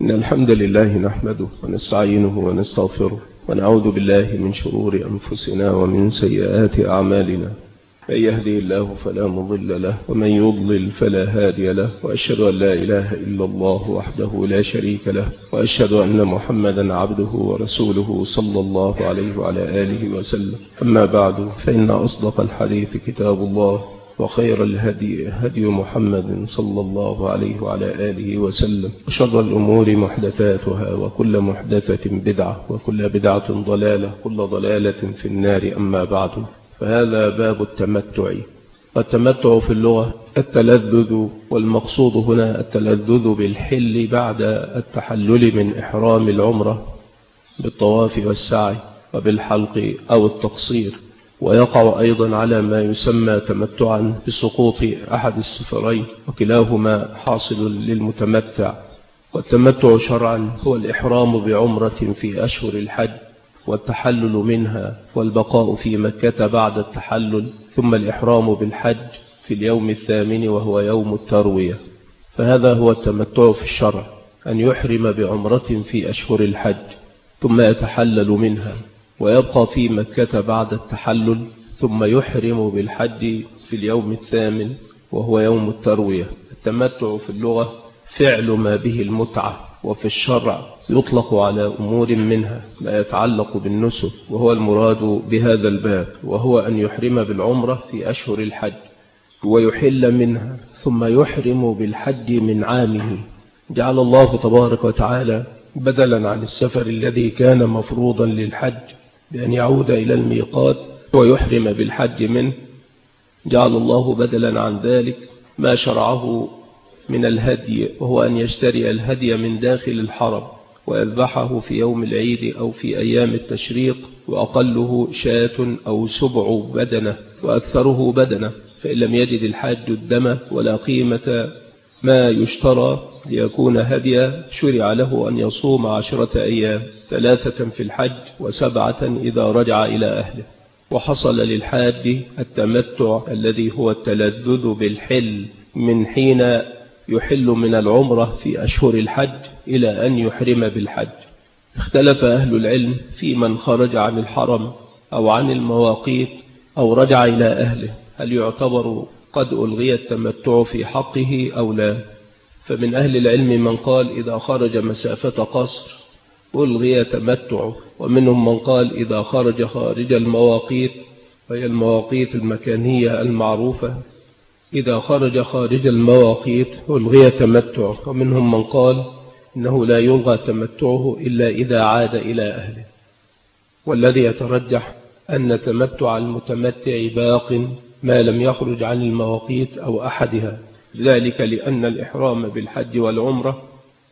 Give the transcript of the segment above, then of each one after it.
إن الحمد لله نحمده ونستعينه ونستغفره ونعوذ بالله من شرور أنفسنا ومن سيئات أعمالنا. من يهدي الله فلا مضل له ومن يضلل فلا هادي له، وأشهد أن لا إله إلا الله وحده لا شريك له، وأشهد أن محمدا عبده ورسوله صلى الله عليه وعلى آله وسلم. أما بعد، فإن أصدق الحديث كتاب الله، وخير الهدي هدي محمد صلى الله عليه وعلى آله وسلم، وشر الأمور محدثاتها، وكل محدثة بدعة، وكل بدعة ضلالة، كل ضلالة في النار. أما بعد، فهذا باب التمتع. والتمتع في اللغة التلذذ، والمقصود هنا التلذذ بالحل بعد التحلل من إحرام العمرة بالطواف والسعي وبالحلق أو التقصير. ويقع أيضا على ما يسمى تمتعا بسقوط أحد السفرين، وكلاهما حاصل للمتمتع. والتمتع شرعا هو الإحرام بعمرة في أشهر الحج والتحلل منها، والبقاء في مكة بعد التحلل، ثم الإحرام بالحج في اليوم الثامن وهو يوم التروية. فهذا هو التمتع في الشرع، أن يحرم بعمرة في أشهر الحج ثم يتحلل منها ويبقى في مكة بعد التحلل، ثم يحرم بالحج في اليوم الثامن وهو يوم التروية. التمتع في اللغة فعل ما به المتعة، وفي الشرع يطلق على أمور منها ما يتعلق بالنسك، وهو المراد بهذا الباب، وهو أن يحرم بالعمرة في أشهر الحج ويحل منها ثم يحرم بالحج من عامه. جعل الله تبارك وتعالى بدلا عن السفر الذي كان مفروضا للحج بأن يعود إلى الميقات ويحرم بالحج منه، جعل الله بدلا عن ذلك ما شرعه من الهدي، وهو أن يشتري الهدي من داخل الحرم ويذبحه في يوم العيد أو في أيام التشريق، وأقله شاة أو سبع بدنة وأكثره بدنة، فإن لم يجد الحاج الدم ولا قيمة ما يشترى ليكون هديا، شرع له أن يصوم 10 أيام، 3 في الحج و7 إذا رجع إلى أهله. وحصل للحاج التمتع الذي هو التلذذ بالحل من حين يحل من العمرة في أشهر الحج إلى أن يحرم بالحج. اختلف أهل العلم في من خرج عن الحرم أو عن المواقيت أو رجع إلى أهله، هل يعتبر قد ألغي التمتع في حقه أو لا؟ فمن أهل العلم من قال إذا خرج مسافة قصر ألغي تمتعه، ومنهم من قال إذا خرج خارج المواقيت، وهي المواقيت المكانية المعروفة، إذا خرج خارج المواقيت ألغي تمتعه، ومنهم من قال إنه لا يلغى تمتعه إلا إذا عاد إلى أهله. والذي يترجح أن تمتع المتمتع باق ما لم يخرج عن المواقيت أو أحدها، ذلك لأن الإحرام بالحج والعمرة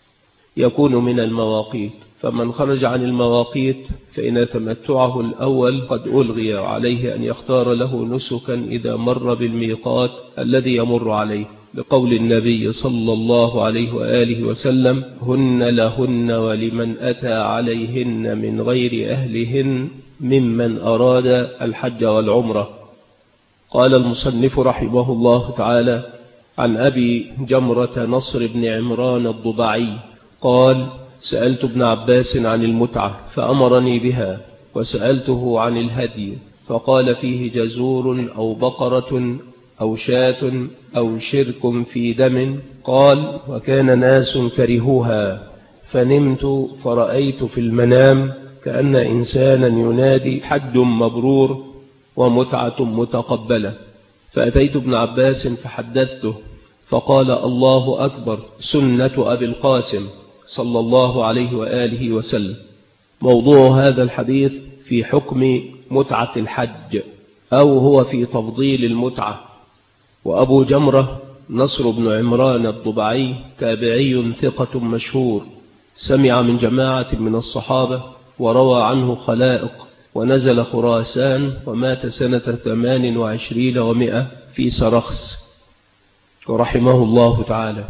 يكون من المواقيت، فمن خرج عن المواقيت فإن تمتعه الأول قد ألغي، عليه أن يختار له نسكا إذا مر بالميقات الذي يمر عليه، لقول النبي صلى الله عليه وآله وسلم: هن لهن ولمن أتى عليهن من غير أهلهن ممن أراد الحج والعمرة. قال المصنف رحمه الله تعالى عن أبي جمرة نصر بن عمران الضبعي قال: سألت ابن عباس عن المتعة فأمرني بها، وسألته عن الهدي فقال فيه جزور أو بقرة أو شاة أو شرك في دم. قال: وكان ناس كرهوها، فنمت فرأيت في المنام كأن إنسانا ينادي: حج مبرور ومتعة متقبلة. فأتيت ابن عباس فحدثته، فقال: الله أكبر، سنة أبي القاسم صلى الله عليه وآله وسلم. موضوع هذا الحديث في حكم متعة الحج، أو هو في تفضيل المتعة. وأبو جمرة نصر بن عمران الضبعي تابعي ثقة مشهور، سمع من جماعة من الصحابة وروى عنه خلائق، ونزل خراسان ومات سنة 28 و100 في سرخس ورحمه الله تعالى.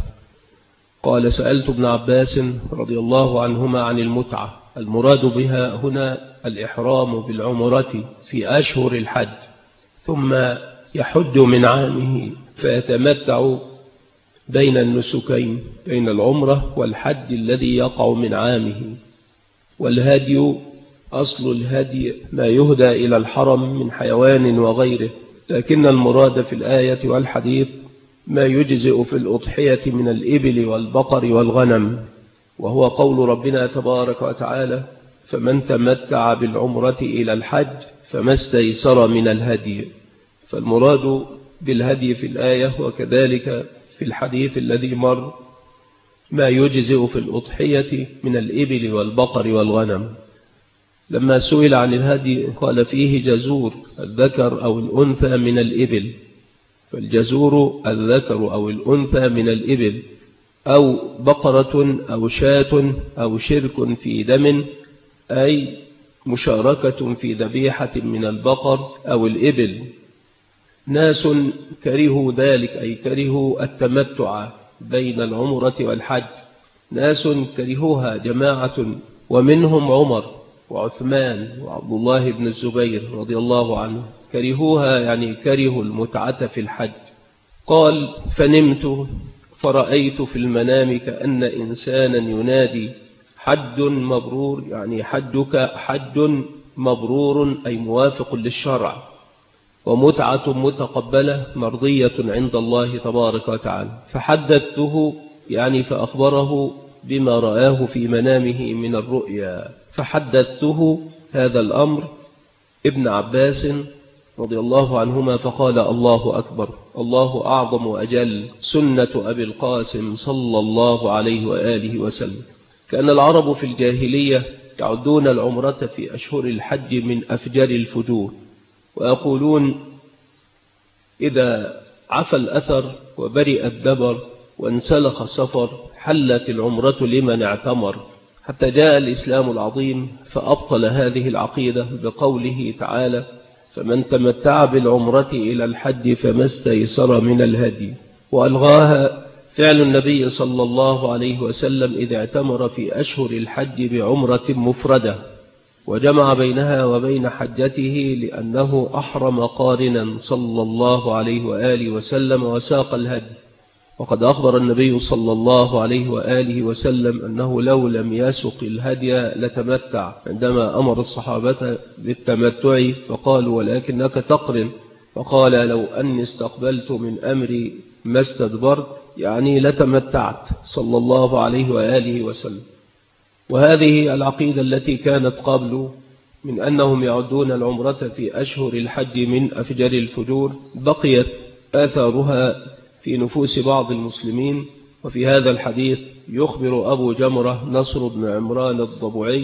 قال: سألت ابن عباس رضي الله عنهما عن المتعة، المراد بها هنا الإحرام بالعمرة في أشهر الحج، ثم يحج من عامه فيتمتع بين النسكين، بين العمرة والحج الذي يقع من عامه. والهدي أصل الهدي ما يهدى إلى الحرم من حيوان وغيره، لكن المراد في الآية والحديث ما يجزئ في الأضحية من الإبل والبقر والغنم، وهو قول ربنا تبارك وتعالى: فمن تمتع بالعمرة إلى الحج فما استيسر من الهدي. فالمراد بالهدي في الآية وكذلك في الحديث الذي مر ما يجزئ في الأضحية من الإبل والبقر والغنم. لما سئل عن الهدي قال: فيه جزور الذكر أو الأنثى من الإبل، فالجزور الذكر أو الأنثى من الإبل، أو بقرة أو شاة أو شرك في دم، أي مشاركة في ذبيحة من البقر أو الإبل. ناس كرهوا ذلك، أي كرهوا التمتع بين العمرة والحج، ناس كرهوها جماعة، ومنهم عمر وعثمان وعبد الله بن الزبير رضي الله عنه، كرهوها يعني كرهوا المتعة في الحج. قال: فنمت فرأيت في المنام كأن إنسانا ينادي: حج مبرور، يعني حجك حج مبرور أي موافق للشرع، ومتعة متقبلة مرضية عند الله تبارك وتعالى. فحدثته يعني فأخبره بما رآه في منامه من الرؤيا، فحدثته هذا الأمر ابن عباس رضي الله عنهما فقال: الله أكبر، الله أعظم وأجل، سنة أبي القاسم صلى الله عليه وآله وسلم. كأن العرب في الجاهلية يعدون العمرة في أشهر الحج من أفجر الفجور، ويقولون: إذا عفى الأثر وبرئ الدبر وانسلخ السفر حلت العمرة لمن اعتمر، حتى جاء الإسلام العظيم فأبطل هذه العقيدة بقوله تعالى: فمن تمتع بالعمرة إلى الحج فما استيسر من الهدي. وألغاها فعل النبي صلى الله عليه وسلم إذا اعتمر في أشهر الحج بعمرة مفردة، وجمع بينها وبين حجته لأنه أحرم قارنا صلى الله عليه وآله وسلم وساق الهدي. وقد أخبر النبي صلى الله عليه وآله وسلم أنه لو لم يسق الهدي لتمتع، عندما أمر الصحابة بالتمتع فقالوا: ولكنك تقرن، فقال: لو أني استقبلت من أمري ما استدبرت، يعني لتمتعت صلى الله عليه وآله وسلم. وهذه العقيدة التي كانت قبل من أنهم يعدون العمرة في أشهر الحج من أفجر الفجور بقيت آثارها في نفوس بعض المسلمين. وفي هذا الحديث يخبر أبو جمرة نصر بن عمران الضبعي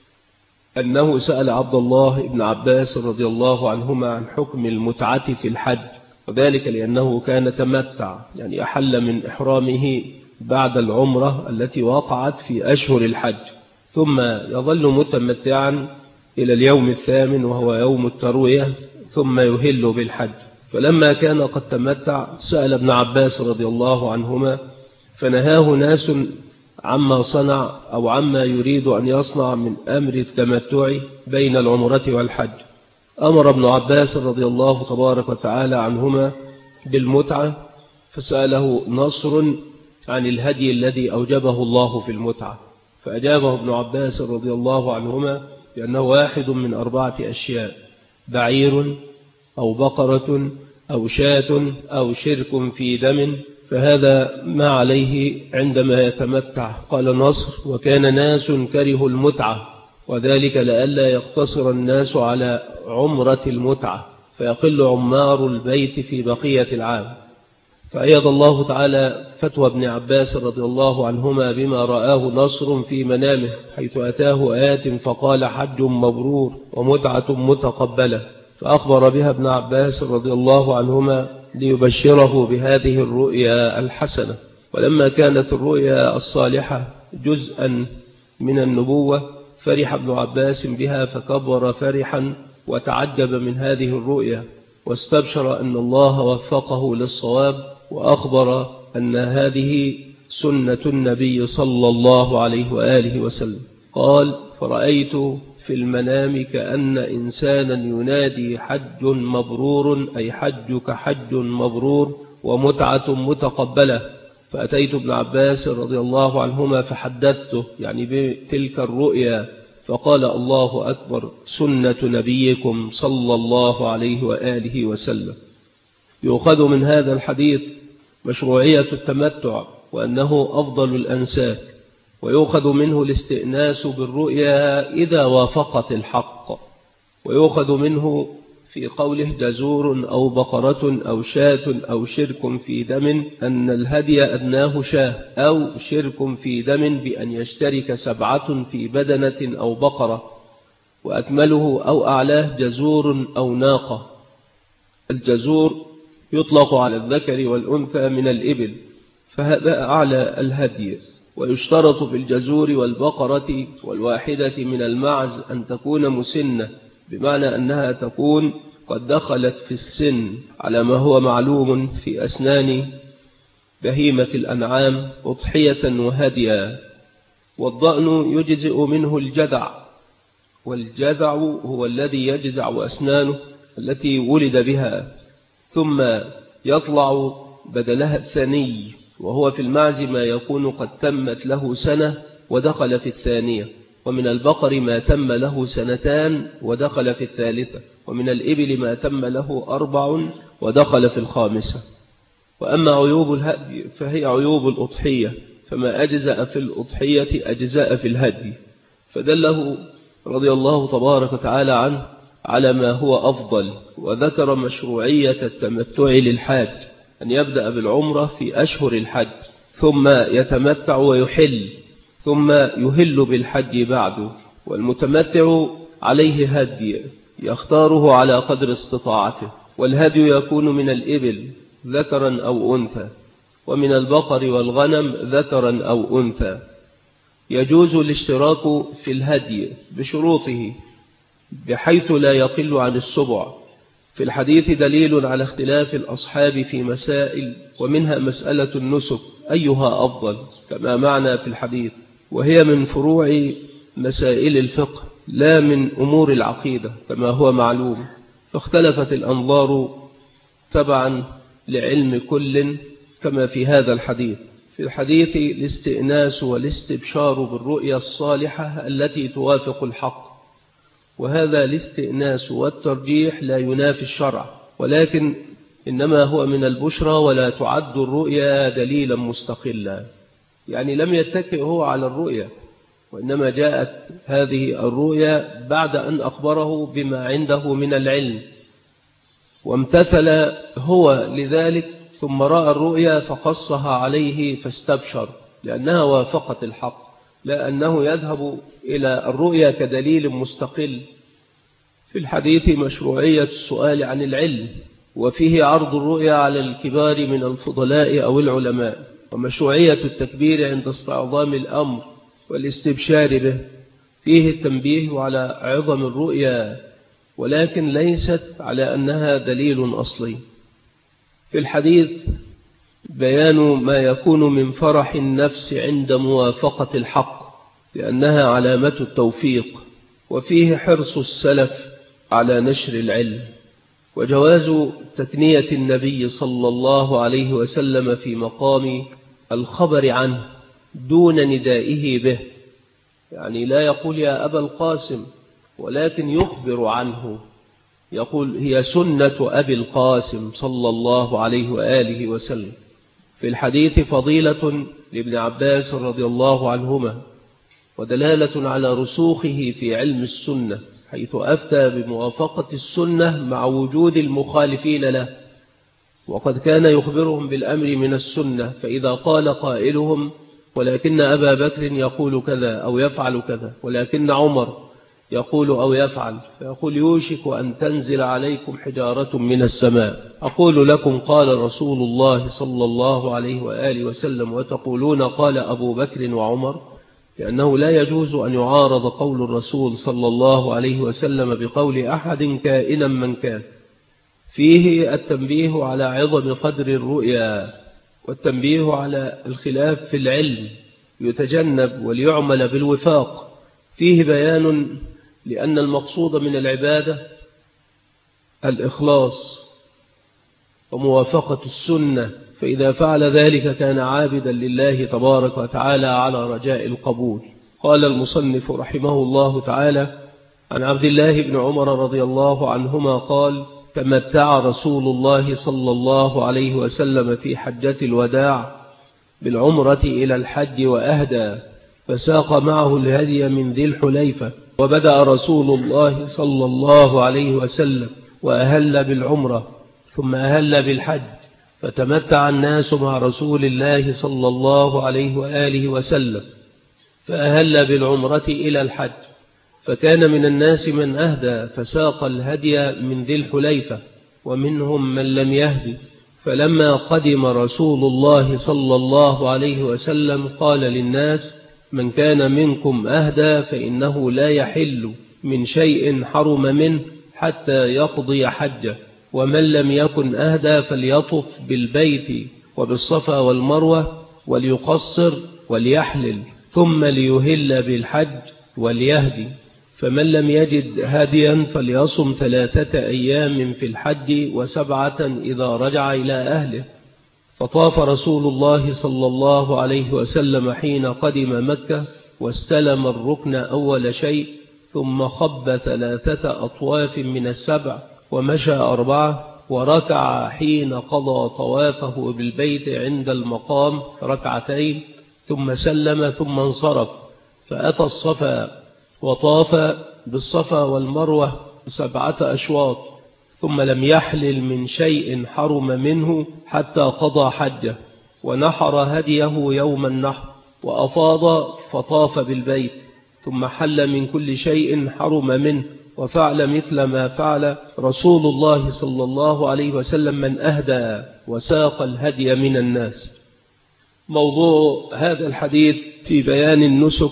أنه سأل عبد الله بن عباس رضي الله عنهما عن حكم المتعة في الحج، وذلك لأنه كان تمتع، يعني أحل من إحرامه بعد العمرة التي وقعت في أشهر الحج، ثم يظل متمتعا إلى اليوم الثامن وهو يوم التروية، ثم يهل بالحج. فلما كان قد تمتع سأل ابن عباس رضي الله عنهما فنهاه ناس عما صنع أو عما يريد أن يصنع من أمر التمتع بين العمرة والحج. أمر ابن عباس رضي الله تبارك وتعالى عنهما بالمتعة، فسأله نصر عن الهدي الذي أوجبه الله في المتعة، فأجابه ابن عباس رضي الله عنهما بأنه واحد من 4 أشياء: بعير أو بقرة أو شاة أو شرك في دم، فهذا ما عليه عندما يتمتع. قال نصر: وكان ناس كرهوا المتعة، وذلك لئلا يقتصر الناس على عمرة المتعة فيقل عمار البيت في بقية العام. فأيد الله تعالى فتوى ابن عباس رضي الله عنهما بما رآه نصر في منامه، حيث أتاه آيات فقال: حج مبرور ومتعة متقبلة، فأخبر بها ابن عباس رضي الله عنهما ليبشره بهذه الرؤيا الحسنة. ولما كانت الرؤيا الصالحة جزءا من النبوة فرح ابن عباس بها فكبر فرحا وتعجب من هذه الرؤيا، واستبشر أن الله وفقه للصواب، وأخبر أن هذه سنة النبي صلى الله عليه وآله وسلم. قال: فرأيت في المنام كأن إنسانا ينادي: حج مبرور، أي حجك حج مبرور ومتعة متقبلة. فأتيت ابن عباس رضي الله عنهما فحدثته يعني بتلك الرؤيا، فقال: الله أكبر، سنة نبيكم صلى الله عليه وآله وسلم. يؤخذ من هذا الحديث مشروعية التمتع وأنه أفضل الأنساك، ويؤخذ منه الاستئناس بالرؤيا إذا وافقت الحق، ويؤخذ منه في قوله: جزور أو بقرة أو شاة أو شرك في دم، أن الهدي أدناه شاه، أو شرك في دم بأن يشترك 7 في بدنة أو بقرة، وأكمله أو أعلاه جزور أو ناقة. الجزور يطلق على الذكر والأنثى من الإبل، فهذا أعلى الهدي. ويشترط في الجزور والبقرة والواحدة من المعز أن تكون مسنة، بمعنى أنها تكون قد دخلت في السن، على ما هو معلوم في أسنان بهيمة الأنعام أضحية وهديا. والضأن يجزئ منه الجذع، والجذع هو الذي يجزع أسنانه التي ولد بها، ثم يطلع بدلها الثاني، وهو في المعز ما يكون قد تمت له سنة ودخل في الثانية، ومن البقر ما تم له 2 ودخل في الثالثة، ومن الإبل ما تم له 4 ودخل في الخامسة. وأما عيوب الهدي فهي عيوب الأضحية، فما أجزأ في الأضحية أجزاء في الهدي، فدله رضي الله تبارك وتعالى عنه على ما هو أفضل. وذكر مشروعية التمتع للحاج، أن يبدأ بالعمرة في أشهر الحج، ثم يتمتع ويحل، ثم يهل بالحج بعده. والمتمتع عليه هدي يختاره على قدر استطاعته، والهدي يكون من الإبل ذكرا أو أنثى، ومن البقر والغنم ذكرا أو أنثى. يجوز الاشتراك في الهدي بشروطه بحيث لا يقل عن 7. في الحديث دليل على اختلاف الأصحاب في مسائل، ومنها مسألة النسك أيها أفضل، كما معنى في الحديث، وهي من فروع مسائل الفقه لا من أمور العقيدة كما هو معلوم، فاختلفت الأنظار تبعا لعلم كل، كما في هذا الحديث. في الحديث الاستئناس والاستبشار بالرؤيا الصالحة التي توافق الحق، وهذا الاستئناس والترجيح لا ينافي الشرع، ولكن إنما هو من البشرى، ولا تعد الرؤيا دليلا مستقلا، يعني لم يتكئ هو على الرؤيا، وإنما جاءت هذه الرؤيا بعد أن أخبره بما عنده من العلم، وامتثل هو لذلك، ثم رأى الرؤيا فقصها عليه فاستبشر، لأنها وافقت الحق، لا أنه يذهب إلى الرؤيا كدليل مستقل. في الحديث مشروعية السؤال عن العلم، وفيه عرض الرؤيا على الكبار من الفضلاء أو العلماء، ومشروعية التكبير عند استعظام الأمر والاستبشار به. فيه التنبيه على عظم الرؤيا، ولكن ليست على أنها دليل أصلي. في الحديث بيان ما يكون من فرح النفس عند موافقة الحق، لأنها علامة التوفيق. وفيه حرص السلف على نشر العلم، وجواز تثنية النبي صلى الله عليه وسلم في مقام الخبر عنه دون ندائه به، يعني لا يقول يا أبا القاسم، ولكن يخبر عنه، يقول هي سنة أبي القاسم صلى الله عليه وآله وسلم. في الحديث فضيلة لابن عباس رضي الله عنهما، ودلالة على رسوخه في علم السنة، حيث أفتى بموافقة السنة مع وجود المخالفين له، وقد كان يخبرهم بالأمر من السنة، فإذا قال قائلهم ولكن أبا بكر يقول كذا أو يفعل كذا، ولكن عمر يقول أو يفعل، فيقول يوشك أن تنزل عليكم حجارة من السماء، أقول لكم قال رسول الله صلى الله عليه وآله وسلم، وتقولون قال أبو بكر وعمر، لأنه لا يجوز أن يعارض قول الرسول صلى الله عليه وسلم بقول أحد كائنا من كان. فيه التنبيه على عظم قدر الرؤيا، والتنبيه على الخلاف في العلم يتجنب وليعمل بالوفاق. فيه بيان لأن المقصود من العبادة الإخلاص وموافقة السنة، فإذا فعل ذلك كان عابدا لله تبارك وتعالى على رجاء القبول. قال المصنف رحمه الله تعالى: عن عبد الله بن عمر رضي الله عنهما قال: تمتع رسول الله صلى الله عليه وسلم في حجة الوداع بالعمرة إلى الحج وأهدى، فساق معه الهدي من ذي الحليفة. وبدأ رسول الله صلى الله عليه وسلم وأهل بالعمرة ثم أهل بالحج، فتمتع الناس مع رسول الله صلى الله عليه وآله وسلم، فأهل بالعمرة إلى الحج. فكان من الناس من أهدى فساق الهدي من ذي الحليفة، ومنهم من لم يهدي. فلما قدم رسول الله صلى الله عليه وسلم قال للناس: من كان منكم أهدى فإنه لا يحل من شيء حرم منه حتى يقضي حجه، ومن لم يكن أهدى فليطف بالبيت وبالصفا والمروة وليقصر وليحلل، ثم ليهل بالحج وليهدي. فمن لم يجد هاديا فليصم 3 أيام في الحج و7 إذا رجع إلى أهله. فطاف رسول الله صلى الله عليه وسلم حين قدم مكة، واستلم الركن أول شيء، ثم خب 3 أطواف من ال7، ومشى 4، وركع حين قضى طوافه بالبيت عند المقام 2 ثم سلم ثم انصرف، فأتى الصفا وطاف بالصفا والمروة 7 أشواط، ثم لم يحلل من شيء حرم منه حتى قضى حجه، ونحر هديه يوم النحر، وأفاض فطاف بالبيت، ثم حل من كل شيء حرم منه، وفعل مثل ما فعل رسول الله صلى الله عليه وسلم من أهدى وساق الهدي من الناس. موضوع هذا الحديث في بيان النسك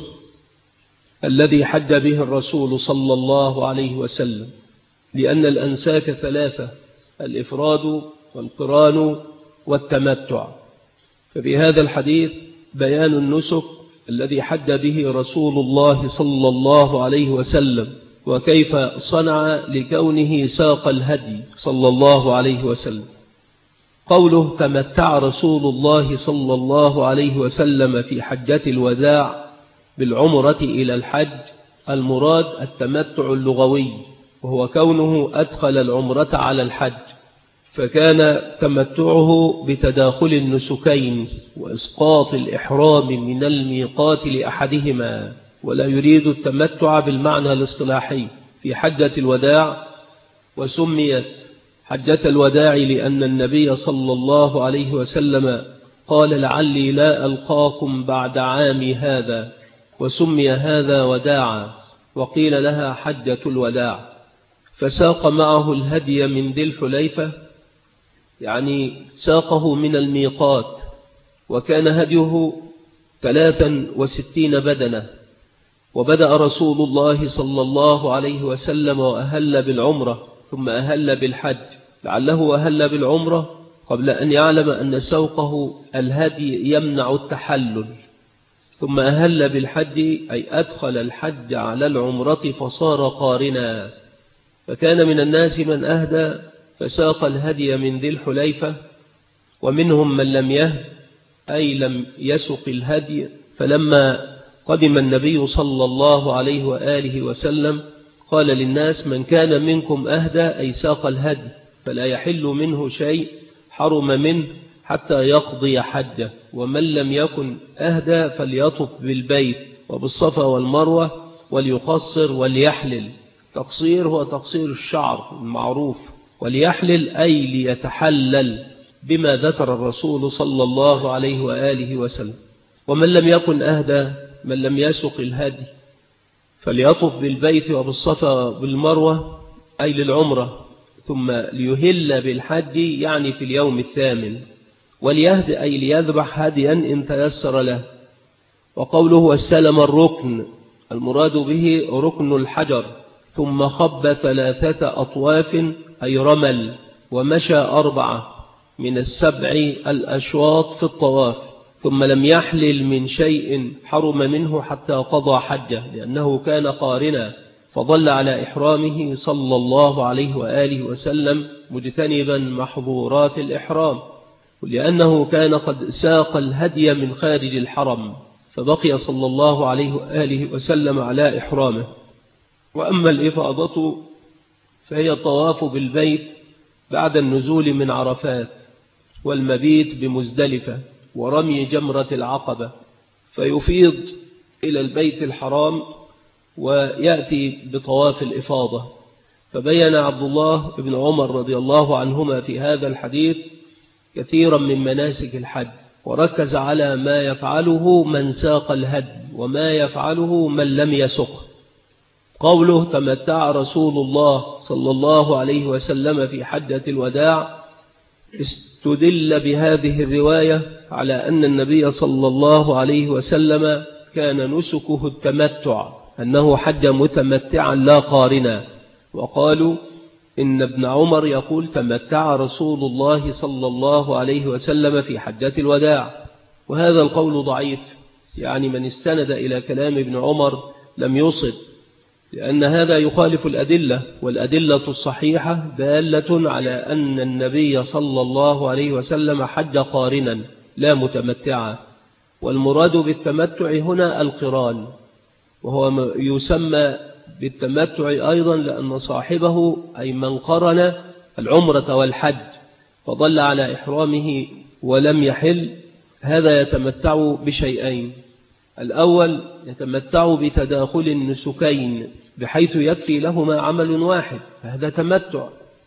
الذي حج به الرسول صلى الله عليه وسلم، لأن الأنساك 3: الإفراد والقران والتمتع. فبهذا الحديث بيان النسك الذي حج به رسول الله صلى الله عليه وسلم، وكيف صنع لكونه ساق الهدي صلى الله عليه وسلم. قوله تمتع رسول الله صلى الله عليه وسلم في حجة الوداع بالعمرة إلى الحج، المراد التمتع اللغوي، وهو كونه أدخل العمرة على الحج، فكان تمتعه بتداخل النسكين وإسقاط الإحرام من الميقات لأحدهما، ولا يريد التمتع بالمعنى الاصطلاحي في حجة الوداع. وسميت حجة الوداع لأن النبي صلى الله عليه وسلم قال: لعلي لا ألقاكم بعد عامي هذا، وسمي هذا وداعا، وقيل لها حجة الوداع. فساق معه الهدي من ذي الحليفة، يعني ساقه من الميقات، وكان هديه 63 بدنة. وبدأ رسول الله صلى الله عليه وسلم وأهل بالعمرة ثم أهل بالحج، لعله أهل بالعمرة قبل أن يعلم أن سوقه الهدي يمنع التحلل، ثم أهل بالحج أي أدخل الحج على العمرة فصار قارنا. فكان من الناس من أهدى فساق الهدي من ذي الحليفة، ومنهم من لم يهد أي لم يسق الهدي. فلما قدم النبي صلى الله عليه وآله وسلم قال للناس: من كان منكم أهدى أي ساق الهدي، فلا يحل منه شيء حرم منه حتى يقضي حجه، ومن لم يكن أهدى فليطف بالبيت وبالصفا والمروة وليقصر وليحلل. تقصير هو تقصير الشعر المعروف، وليحلل أي ليتحلل بما ذكر الرسول صلى الله عليه وآله وسلم. ومن لم يكن أهدى، من لم يسق الهدي، فليطف بالبيت وبالصفا بالمروة أي للعمرة، ثم ليهل بالحج يعني في اليوم 8، وليهد أي ليذبح هديا إن تيسر له. وقوله واستلم الركن، المراد به ركن الحجر، ثم خب 3 أطواف أي رمل، ومشى 4 من 7 الأشواط في الطواف، ثم لم يحلل من شيء حرم منه حتى قضى حجه، لأنه كان قارنا، فضل على إحرامه صلى الله عليه وآله وسلم مجتنبا محظورات الإحرام. لأنه كان قد ساق الهدي من خارج الحرم، فبقي صلى الله عليه وآله وسلم على إحرامه. وأما الإفاضة فهي الطواف بالبيت بعد النزول من عرفات، والمبيت بمزدلفة، ورمي جمرة العقبة، فيفيض إلى البيت الحرام ويأتي بطواف الإفاضة. فبين عبد الله بن عمر رضي الله عنهما في هذا الحديث كثيرا من مناسك الحج، وركز على ما يفعله من ساق الهدي وما يفعله من لم يسق. قوله تمتع رسول الله صلى الله عليه وسلم في حجة الوداع، استدل بهذه الرواية على أن النبي صلى الله عليه وسلم كان نسكه التمتع، أنه حج متمتعا لا قارنا. وقالوا إن ابن عمر يقول تمتع رسول الله صلى الله عليه وسلم في حجة الوداع، وهذا القول ضعيف، يعني من استند إلى كلام ابن عمر لم يصب، لأن هذا يخالف الأدلة، والأدلة الصحيحة دالة على أن النبي صلى الله عليه وسلم حج قارنا لا متمتعا. والمراد بالتمتع هنا القران، وهو يسمى بالتمتع أيضا لأن صاحبه أي من قرن العمرة والحج فضل على إحرامه ولم يحل، هذا يتمتع بشيئين: الأول يتمتع بتداخل النسكين بحيث يكفي لهما عمل واحد، فهذا تمتع.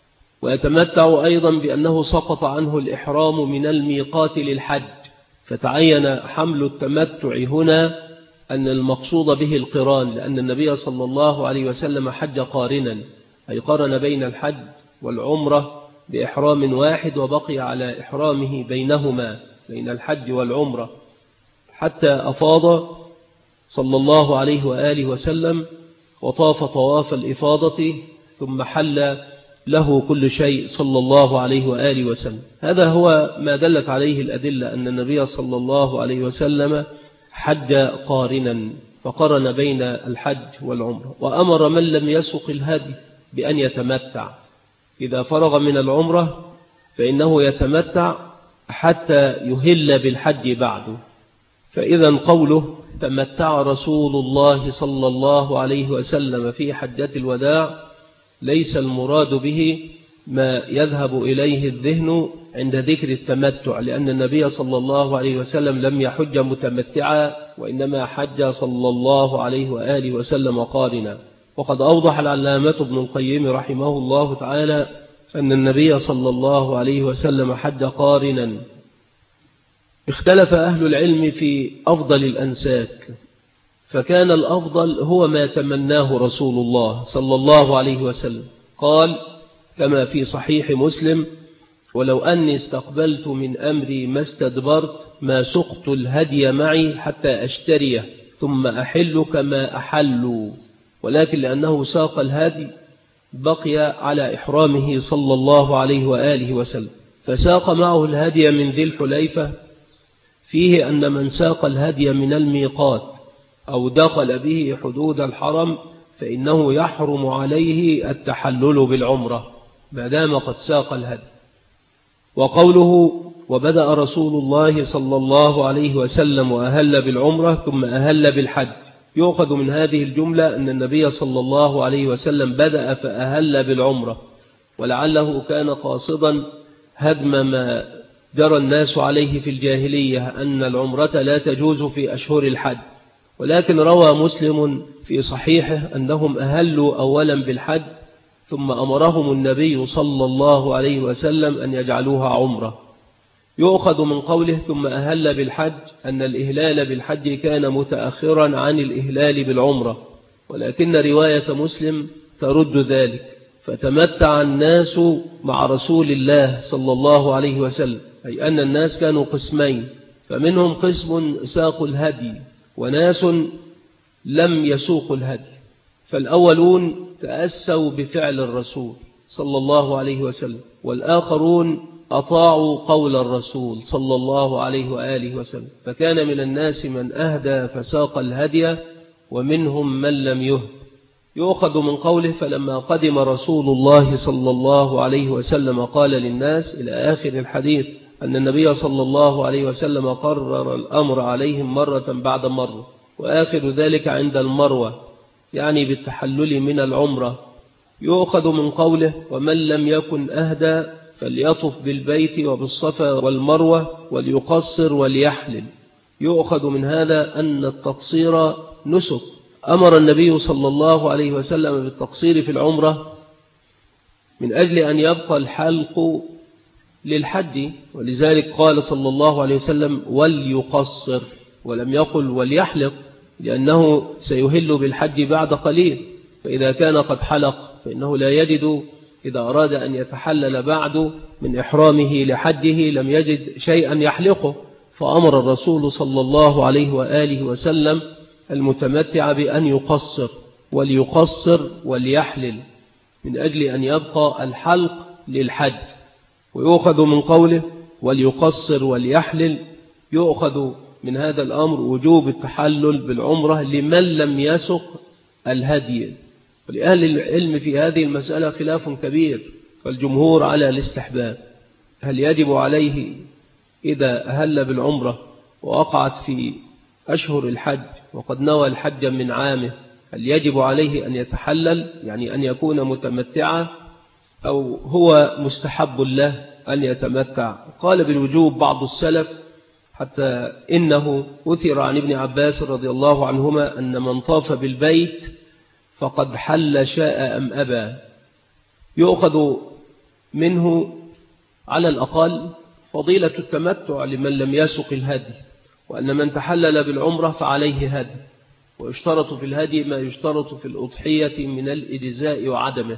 ويتمتع أيضا بأنه سقط عنه الإحرام من الميقات للحج، فتعين حمل التمتع هنا أن المقصود به القران، لأن النبي صلى الله عليه وسلم حج قارنا، أي قرن بين الحج والعمرة بإحرام واحد، وبقي على إحرامه بينهما بين الحج والعمرة حتى أفاض صلى الله عليه وآله وسلم وطاف طواف الإفاضة، ثم حل له كل شيء صلى الله عليه وآله وسلم. هذا هو ما دلت عليه الأدلة، أن النبي صلى الله عليه وسلم حج قارنا، فقرن بين الحج والعمرة. وأمر من لم يسق الهدي بأن يتمتع، إذا فرغ من العمرة فإنه يتمتع حتى يهل بالحج بعده. فإذا قوله تمتع رسول الله صلى الله عليه وسلم في حجة الوداع ليس المراد به ما يذهب إليه الذهن عند ذكر التمتع، لأن النبي صلى الله عليه وسلم لم يحج متمتعا، وإنما حج صلى الله عليه وآله وسلم قارنا. وقد أوضح العلامة ابن القيم رحمه الله تعالى أن النبي صلى الله عليه وسلم حج قارنا. اختلف أهل العلم في أفضل الأنساك، فكان الأفضل هو ما تمناه رسول الله صلى الله عليه وسلم، قال كما في صحيح مسلم: ولو أني استقبلت من أمري ما استدبرت ما سقت الهدي معي حتى أشتريه ثم أحل كما أحلوا. ولكن لأنه ساق الهدي بقي على إحرامه صلى الله عليه وآله وسلم، فساق معه الهدي من ذي الحليفة. فيه أن من ساق الهدي من الميقات أو دخل به حدود الحرم فإنه يحرم عليه التحلل بالعمرة ما دام قد ساق الهدي. وقوله وبدأ رسول الله صلى الله عليه وسلم وأهل بالعمرة ثم أهل بالحج، يؤخذ من هذه الجملة أن النبي صلى الله عليه وسلم بدأ فأهل بالعمرة، ولعله كان قاصدا هدم ما جرى الناس عليه في الجاهلية أن العمرة لا تجوز في أشهر الحج. ولكن روى مسلم في صحيحه أنهم أهلوا أولا بالحج ثم أمرهم النبي صلى الله عليه وسلم أن يجعلوها عمرة. يؤخذ من قوله ثم أهل بالحج أن الإهلال بالحج كان متأخرا عن الإهلال بالعمرة، ولكن رواية مسلم ترد ذلك، فتمتع الناس مع رسول الله صلى الله عليه وسلم، أي أن الناس كانوا قسمين، فمنهم قسم ساقوا الهدي وناس لم يسوقوا الهدي. فالأولون تأسوا بفعل الرسول صلى الله عليه وسلم، والآخرون أطاعوا قول الرسول صلى الله عليه وآله وسلم، فكان من الناس من أهدى فساق الهدي ومنهم من لم يهد. يؤخذ من قوله فلما قدم رسول الله صلى الله عليه وسلم قال للناس إلى آخر الحديث أن النبي صلى الله عليه وسلم قرر الأمر عليهم مرة بعد مرة، وآخر ذلك عند المروة يعني بالتحلل من العمرة. يؤخذ من قوله ومن لم يكن أهدى فليطف بالبيت وبالصفا والمروة وليقصر وليحلل. يؤخذ من هذا أن التقصير نسك. أمر النبي صلى الله عليه وسلم بالتقصير في العمرة من أجل أن يبقى الحلق للحج، ولذلك قال صلى الله عليه وسلم وليقصر ولم يقل وليحلق، لأنه سيهل بالحج بعد قليل، فإذا كان قد حلق فإنه لا يجد إذا أراد أن يتحلل بعد من إحرامه لحجه لم يجد شيئا يحلقه، فأمر الرسول صلى الله عليه وآله وسلم المتمتع بأن يقصر وليقصر وليحلل من أجل أن يبقى الحلق للحج. ويؤخذ من قوله وليقصر وليحلل يؤخذ من هذا الأمر وجوب التحلل بالعمرة لمن لم يسق الهدي. ولأهل العلم في هذه المسألة خلاف كبير، فالجمهور على الاستحباب. هل يجب عليه إذا أهل بالعمرة ووقعت في أشهر الحج وقد نوى الحج من عامه، هل يجب عليه أن يتحلل يعني أن يكون متمتعا، أو هو مستحب له أن يتمتع؟ قال بالوجوب بعض السلف، حتى إنه أثر عن ابن عباس رضي الله عنهما أن من طاف بالبيت فقد حل شاء أم أبى. يؤخذ منه على الأقل فضيلة التمتع لمن لم يسق الهدي، وأن من تحلل بالعمرة فعليه هدي، ويشترط في الهدي ما يشترط في الأضحية من الإجزاء وعدمه.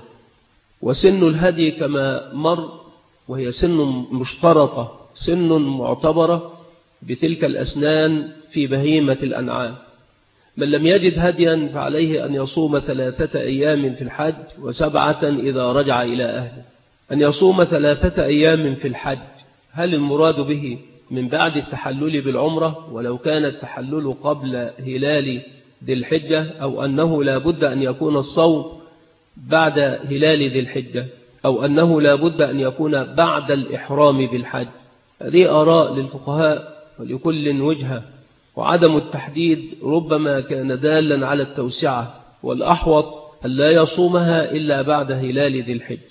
وسن الهدي كما مر وهي سن مشترطة، سن معتبرة بتلك الأسنان في بهيمة الأنعام. من لم يجد هديا فعليه أن يصوم 3 أيام في الحج و7 إذا رجع إلى أهله. أن يصوم 3 أيام في الحج، هل المراد به من بعد التحلل بالعمرة ولو كان التحلل قبل هلال ذي الحجة، أو أنه لا بد أن يكون الصوم بعد هلال ذي الحجة، أو أنه لا بد أن يكون بعد الإحرام بالحج؟ هذه آراء للفقهاء ولكل وجهة، وعدم التحديد ربما كان دالا على التوسعة، والأحوط أن لا يصومها إلا بعد هلال ذي الحجة،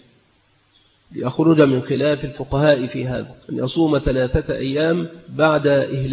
ليخرج من خلاف الفقهاء في هذا، أن يصوم 3 أيام بعد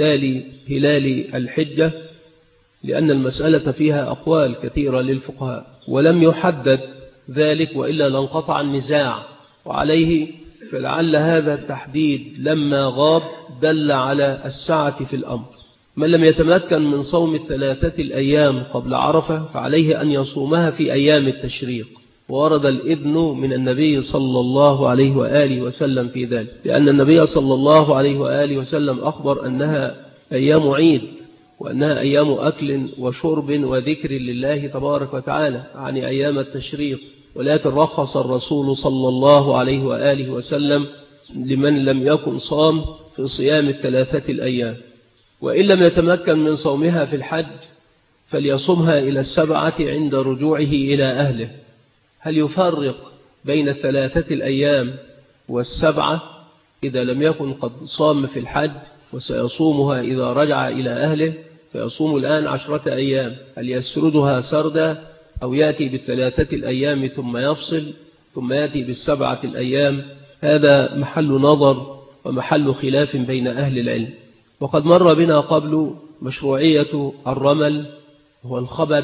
هلال الحجة، لأن المسألة فيها أقوال كثيرة للفقهاء ولم يحدد ذلك، وإلا لانقطع النزاع. وعليه فلعل هذا التحديد لما غاب دل على السعة في الأمر. من لم يتمكن من صوم 3 الأيام قبل عرفة فعليه أن يصومها في أيام التشريق، وورد الإذن من النبي صلى الله عليه وآله وسلم في ذلك، لأن النبي صلى الله عليه وآله وسلم أخبر أنها أيام عيد، وأنها أيام أكل وشرب وذكر لله تبارك وتعالى، يعني أيام التشريق. ولكن رخص الرسول صلى الله عليه وآله وسلم لمن لم يكن صام في صيام 3 الأيام. وإن لم يتمكن من صومها في الحج فليصومها إلى 7 عند رجوعه إلى أهله. هل يفرق بين 3 الأيام و7 إذا لم يكن قد صام في الحج وسيصومها إذا رجع إلى أهله؟ فيصوم الآن 10 أيام، هل يسردها سردا أو يأتي ب3 الأيام ثم يفصل ثم يأتي ب7 الأيام؟ هذا محل نظر ومحل خلاف بين أهل العلم. وقد مر بنا قبل مشروعية الرمل هو الخبب،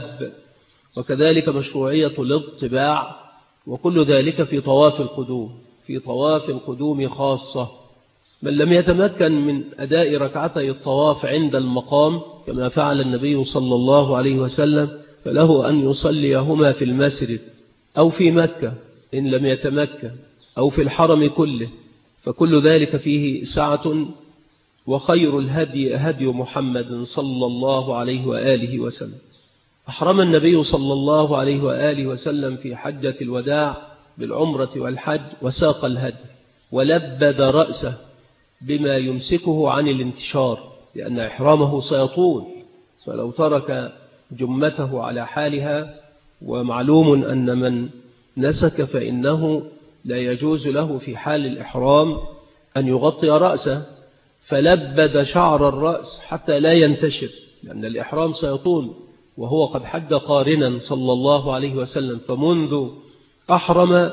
وكذلك مشروعية الاطباع، وكل ذلك في طواف القدوم، في طواف القدوم خاصة. من لم يتمكن من أداء ركعتي الطواف عند المقام كما فعل النبي صلى الله عليه وسلم فله أن يصليهما في المسجد أو في مكة إن لم يتمكن، أو في الحرم كله، فكل ذلك فيه سعة. وخير الهدي هدي محمد صلى الله عليه وآله وسلم. أحرم النبي صلى الله عليه وآله وسلم في حجة الوداع بالعمرة والحج وساق الهدي ولبد رأسه بما يمسكه عن الانتشار، لأن إحرامه سيطول، فلو ترك جمته على حالها، ومعلوم أن من نسك فإنه لا يجوز له في حال الإحرام أن يغطي رأسه، فلبد شعر الرأس حتى لا ينتشر، لأن الإحرام سيطول، وهو قد حج قارنا صلى الله عليه وسلم، فمنذ أحرم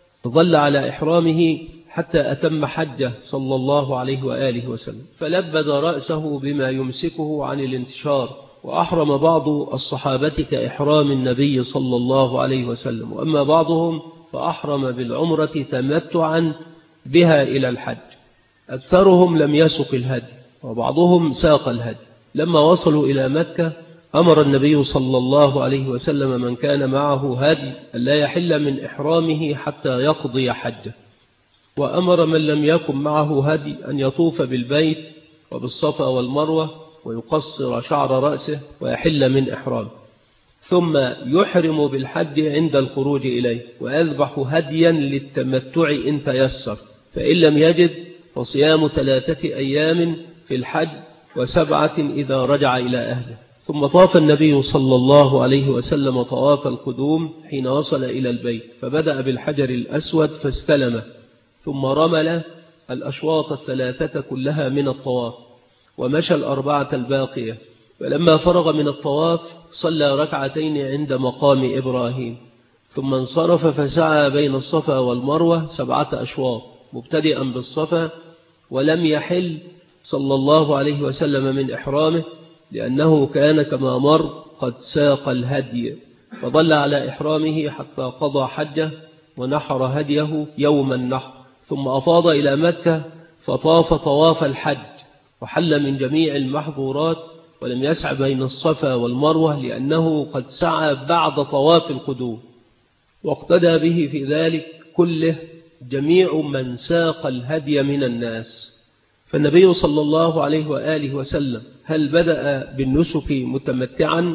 ظل على إحرامه حتى أتم حجه صلى الله عليه وآله وسلم، فلبد رأسه بما يمسكه عن الانتشار. وأحرم بعض الصحابة كإحرام النبي صلى الله عليه وسلم، وأما بعضهم فأحرم بالعمرة تمتعا بها إلى الحج. أكثرهم لم يسق الهدي، وبعضهم ساق الهدي. لما وصلوا إلى مكة أمر النبي صلى الله عليه وسلم من كان معه هدي ألا يحل من إحرامه حتى يقضي حجه، وأمر من لم يكن معه هدي أن يطوف بالبيت وبالصفا والمروة ويقصر شعر رأسه ويحل من إحرامه، ثم يحرم بالحج عند الخروج إليه، ويذبح هديا للتمتع إن تيسر، فإن لم يجد فصيام 3 أيام في الحج و7 إذا رجع إلى أهله. ثم طاف النبي صلى الله عليه وسلم طواف القدوم حين وصل إلى البيت، فبدأ بالحجر الأسود فاستلمه، ثم رمل الأشواط 3 كلها من الطواف، ومشى 4 الباقية. فلما فرغ من الطواف صلى 2 ركعتين عند مقام إبراهيم، ثم انصرف فسعى بين الصفا والمروة 7 أشواط مبتدئا بالصفا، ولم يحل صلى الله عليه وسلم من إحرامه، لأنه كان كما مر قد ساق الهدي، فظل على إحرامه حتى قضى حجه ونحر هديه يوم النحر، ثم أفاض إلى مكة فطاف طواف الحج وحل من جميع المحظورات، ولم يسع بين الصفا والمروة لأنه قد سعى بعد طواف القدوم، واقتدى به في ذلك كله جميع من ساق الهدي من الناس. فالنبي صلى الله عليه وآله وسلم هل بدأ بالنسك متمتعا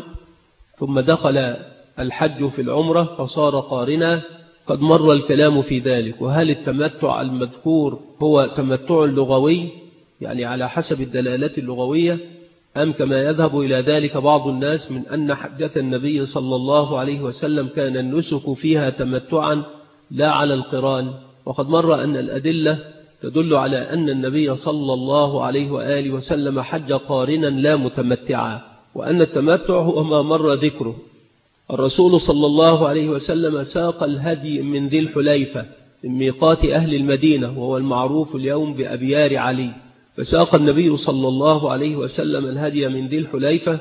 ثم دخل الحج في العمرة فصار قارنا؟ قد مر الكلام في ذلك. وهل التمتع المذكور هو تمتع لغوي يعني على حسب الدلالة اللغوية، أم كما يذهب إلى ذلك بعض الناس من أن حجة النبي صلى الله عليه وسلم كان النسك فيها تمتعا لا على القران؟ وقد مر أن الأدلة تدل على أن النبي صلى الله عليه وآله وسلم حج قارنا لا متمتعا، وأن التمتع هو ما مر ذكره. الرسول صلى الله عليه وسلم ساق الهدي من ذي الحليفة من ميقات أهل المدينة، وهو المعروف اليوم بأبيار علي، فساق النبي صلى الله عليه وسلم الهدي من ذي الحليفة،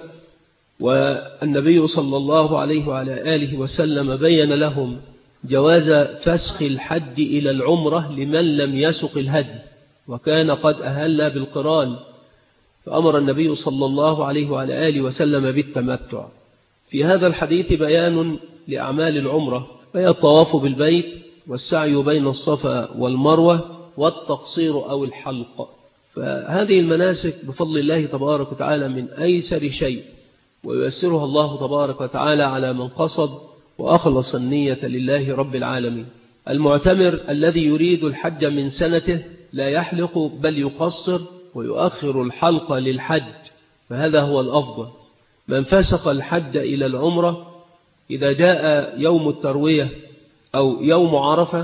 والنبي صلى الله عليه وعلى آله وسلم بين لهم جواز فسخ الحج إلى العمرة لمن لم يسق الهدي، وكان قد أهل بالقران، فأمر النبي صلى الله عليه وعلى آله وسلم بالتمتع. في هذا الحديث بيان لأعمال العمرة، وهي الطواف بالبيت والسعي بين الصفا والمروة والتقصير أو الحلق. فهذه المناسك بفضل الله تبارك وتعالى من أيسر شيء، وييسرها الله تبارك وتعالى على من قصد وأخلص النية لله رب العالمين. المعتمر الذي يريد الحج من سنته لا يحلق بل يقصر ويؤخر الحلق للحج، فهذا هو الأفضل. من فسق الحج إلى العمرة إذا جاء يوم التروية أو يوم عرفة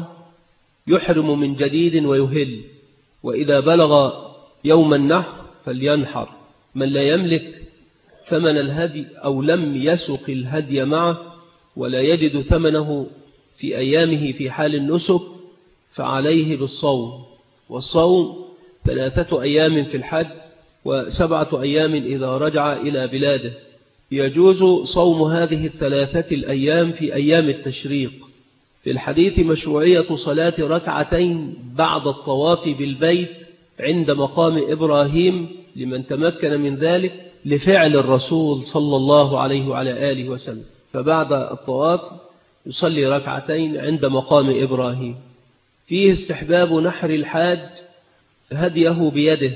يحرم من جديد ويهل، وإذا بلغ يوم النحر فلينحر. من لا يملك ثمن الهدي أو لم يسق الهدي معه ولا يجد ثمنه في أيامه في حال النسك فعليه بالصوم، والصوم 3 أيام في الحج و7 أيام إذا رجع إلى بلاده. يجوز صوم هذه 3 الأيام في أيام التشريق. في الحديث مشروعية صلاة 2 ركعتين بعد الطواف بالبيت عند مقام إبراهيم لمن تمكن من ذلك لفعل الرسول صلى الله عليه وعلى آله وسلم، فبعد الطواف يصلي 2 ركعتين عند مقام إبراهيم. فيه استحباب نحر الحاج هديه بيده،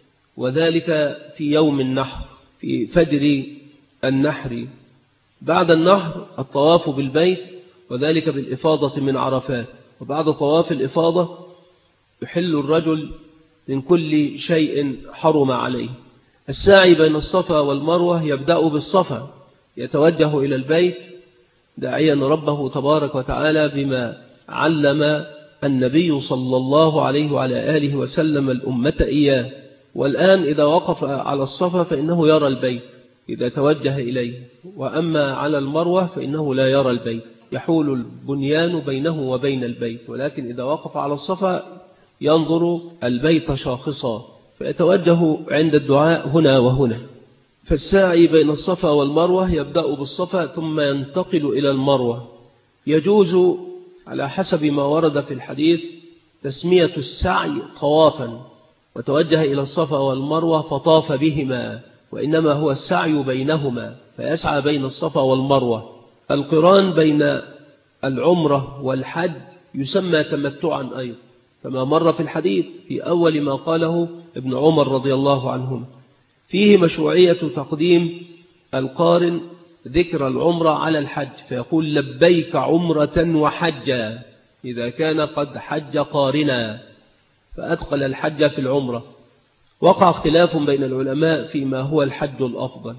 وذلك في يوم النحر في فجر النحر. بعد النحر الطواف بالبيت، وذلك بالإفاضة من عرفات. وبعد طواف الإفاضة يحل الرجل من كل شيء حرم عليه. الساعي بين الصفا والمروة يبدأ بالصفا، يتوجه إلى البيت داعيا ربه تبارك وتعالى بما علم النبي صلى الله عليه وعلى آله وسلم الأمة إياه. والآن إذا وقف على الصفا فإنه يرى البيت إذا توجه إليه، وأما على المروة فإنه لا يرى البيت، يحول البنيان بينه وبين البيت، ولكن إذا وقف على الصفا ينظر البيت شاخصا، فيتوجه عند الدعاء هنا وهنا. فالساعي بين الصفا والمروة يبدأ بالصفا ثم ينتقل إلى المروة. يجوز على حسب ما ورد في الحديث تسمية السعي طوافا، وتوجه إلى الصفا والمروة فطاف بهما، وإنما هو السعي بينهما، فيسعى بين الصفا والمروة. القران بين العمرة والحج يسمى تمتعا أيضا، كما مر في الحديث في أول ما قاله ابن عمر رضي الله عنهما. فيه مشروعية تقديم القارن ذكر العمرة على الحج، فيقول لبيك عمرة وحجا إذا كان قد حج قارنا، فأدخل الحج في العمرة. وقع اختلاف بين العلماء فيما هو الحج الأفضل،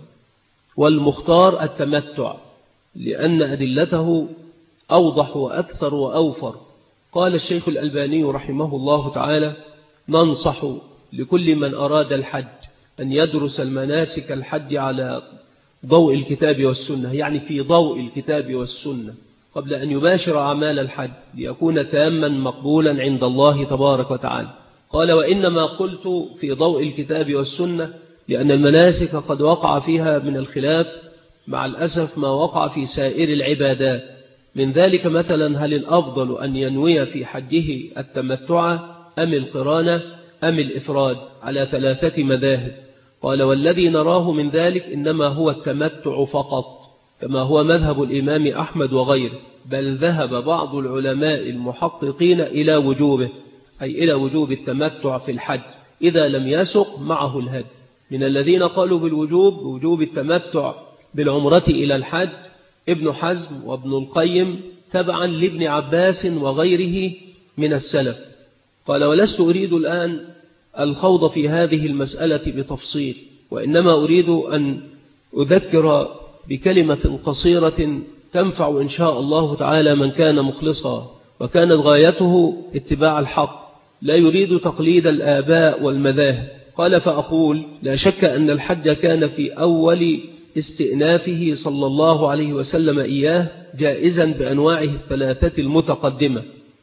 والمختار التمتع لأن أدلته أوضح وأكثر وأوفر. قال الشيخ الألباني رحمه الله تعالى: ننصح لكل من أراد الحج أن يدرس المناسك الحج على ضوء الكتاب والسنة، يعني في ضوء الكتاب والسنة، قبل أن يباشر أعمال الحج ليكون تاما مقبولا عند الله تبارك وتعالى. قال: وإنما قلت في ضوء الكتاب والسنة لأن المناسك قد وقع فيها من الخلاف مع الأسف ما وقع في سائر العبادات، من ذلك مثلا هل الأفضل أن ينوي في حجه التمتع أم القران أم الإفراد، على 3 مذاهب. قال: والذي نراه من ذلك إنما هو التمتع فقط، كما هو مذهب الإمام أحمد وغيره، بل ذهب بعض العلماء المحققين إلى وجوبه، أي إلى وجوب التمتع في الحج إذا لم يسق معه الهدي. من الذين قالوا بوجوب التمتع بالعمرة إلى الحج ابن حزم وابن القيم تبعا لابن عباس وغيره من السلف. قال: ولست أريد الآن الخوض في هذه المسألة بتفصيل، وإنما أريد أن أذكر بكلمة قصيرة تنفع إن شاء الله تعالى من كان مخلصا وكانت غايته اتباع الحق، لا يريد تقليد الآباء والمذاهب. قال: فأقول: لا شك أن الحج كان في أول استئنافه صلى الله عليه وسلم إياه جائزا بأنواعه 3 المتقدمة،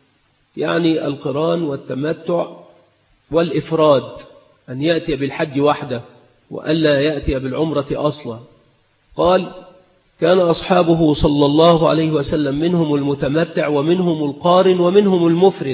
يعني القران والتمتع والإفراد، أن يأتي بالحج وحده وألا يأتي بالعمرة أصلا. قال: كان أصحابه صلى الله عليه وسلم منهم المتمتع ومنهم القارن ومنهم المفرد،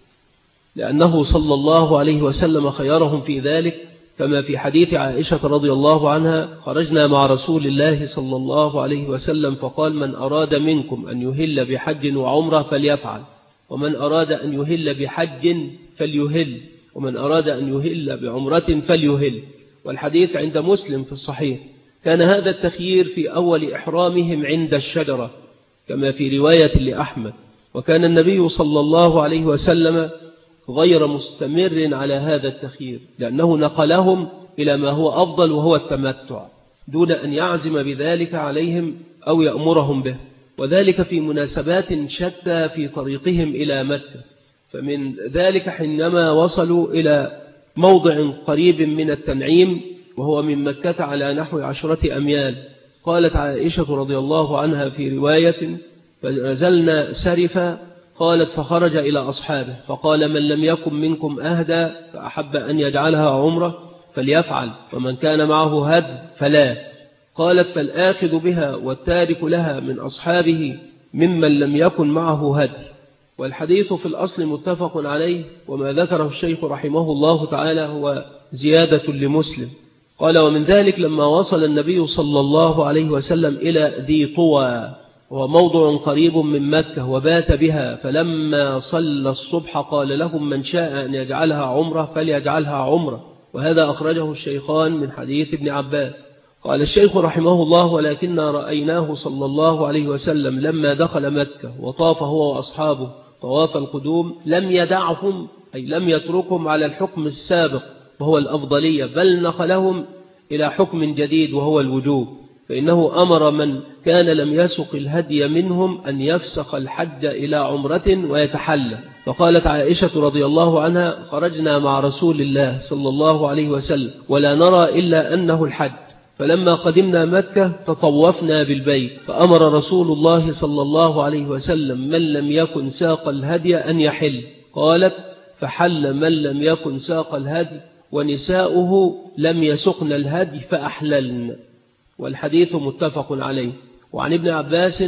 لأنه صلى الله عليه وسلم خيرهم في ذلك، كما في حديث عائشة رضي الله عنها: خرجنا مع رسول الله صلى الله عليه وسلم فقال: من أراد منكم أن يهل بحج وعمرة فليفعل، ومن أراد أن يهل بحج فليهل، ومن أراد أن يهل بعمرة فليهل. والحديث عند مسلم في الصحيح. كان هذا التخيير في أول إحرامهم عند الشجرة، كما في رواية لأحمد. وكان النبي صلى الله عليه وسلم غير مستمر على هذا التخيير، لأنه نقلهم إلى ما هو أفضل وهو التمتع، دون أن يعزم بذلك عليهم أو يأمرهم به، وذلك في مناسبات شتى في طريقهم إلى مكة. فمن ذلك حينما وصلوا إلى موضع قريب من التنعيم وهو من مكة على نحو 10 أميال، قالت عائشة رضي الله عنها في رواية: فنزلنا سرفا، قالت: فخرج إلى أصحابه فقال: من لم يكن منكم أهدى فأحب أن يجعلها عمرة فليفعل، ومن كان معه هد فلا. قالت: فالآخذ بها والتارك لها من أصحابه ممن لم يكن معه هدي. والحديث في الأصل متفق عليه، وما ذكره الشيخ رحمه الله تعالى هو زيادة لمسلم. قال: ومن ذلك لما وصل النبي صلى الله عليه وسلم إلى ذي طوى، وهو موضع قريب من مكة، وبات بها، فلما صلى الصبح قال لهم: من شاء أن يجعلها عمرة فليجعلها عمرة. وهذا أخرجه الشيخان من حديث ابن عباس. قال الشيخ رحمه الله: ولكننا رأيناه صلى الله عليه وسلم لما دخل مكة وطاف هو وأصحابه طواف القدوم لم يدعهم، أي لم يتركهم على الحكم السابق وهو الأفضلية، بل نقلهم إلى حكم جديد وهو الوجوب. فإنه أمر من كان لم يسق الهدي منهم أن يفسخ الحج إلى عمرة ويتحلى. فقالت عائشة رضي الله عنها: خرجنا مع رسول الله صلى الله عليه وسلم ولا نرى إلا أنه الحج، فلما قدمنا مكة تطوفنا بالبيت، فأمر رسول الله صلى الله عليه وسلم من لم يكن ساق الهدي أن يحل. قالت: فحل من لم يكن ساق الهدي ونساؤه لم يسقن الهدي فأحللن. والحديث متفق عليه. وعن ابن عباس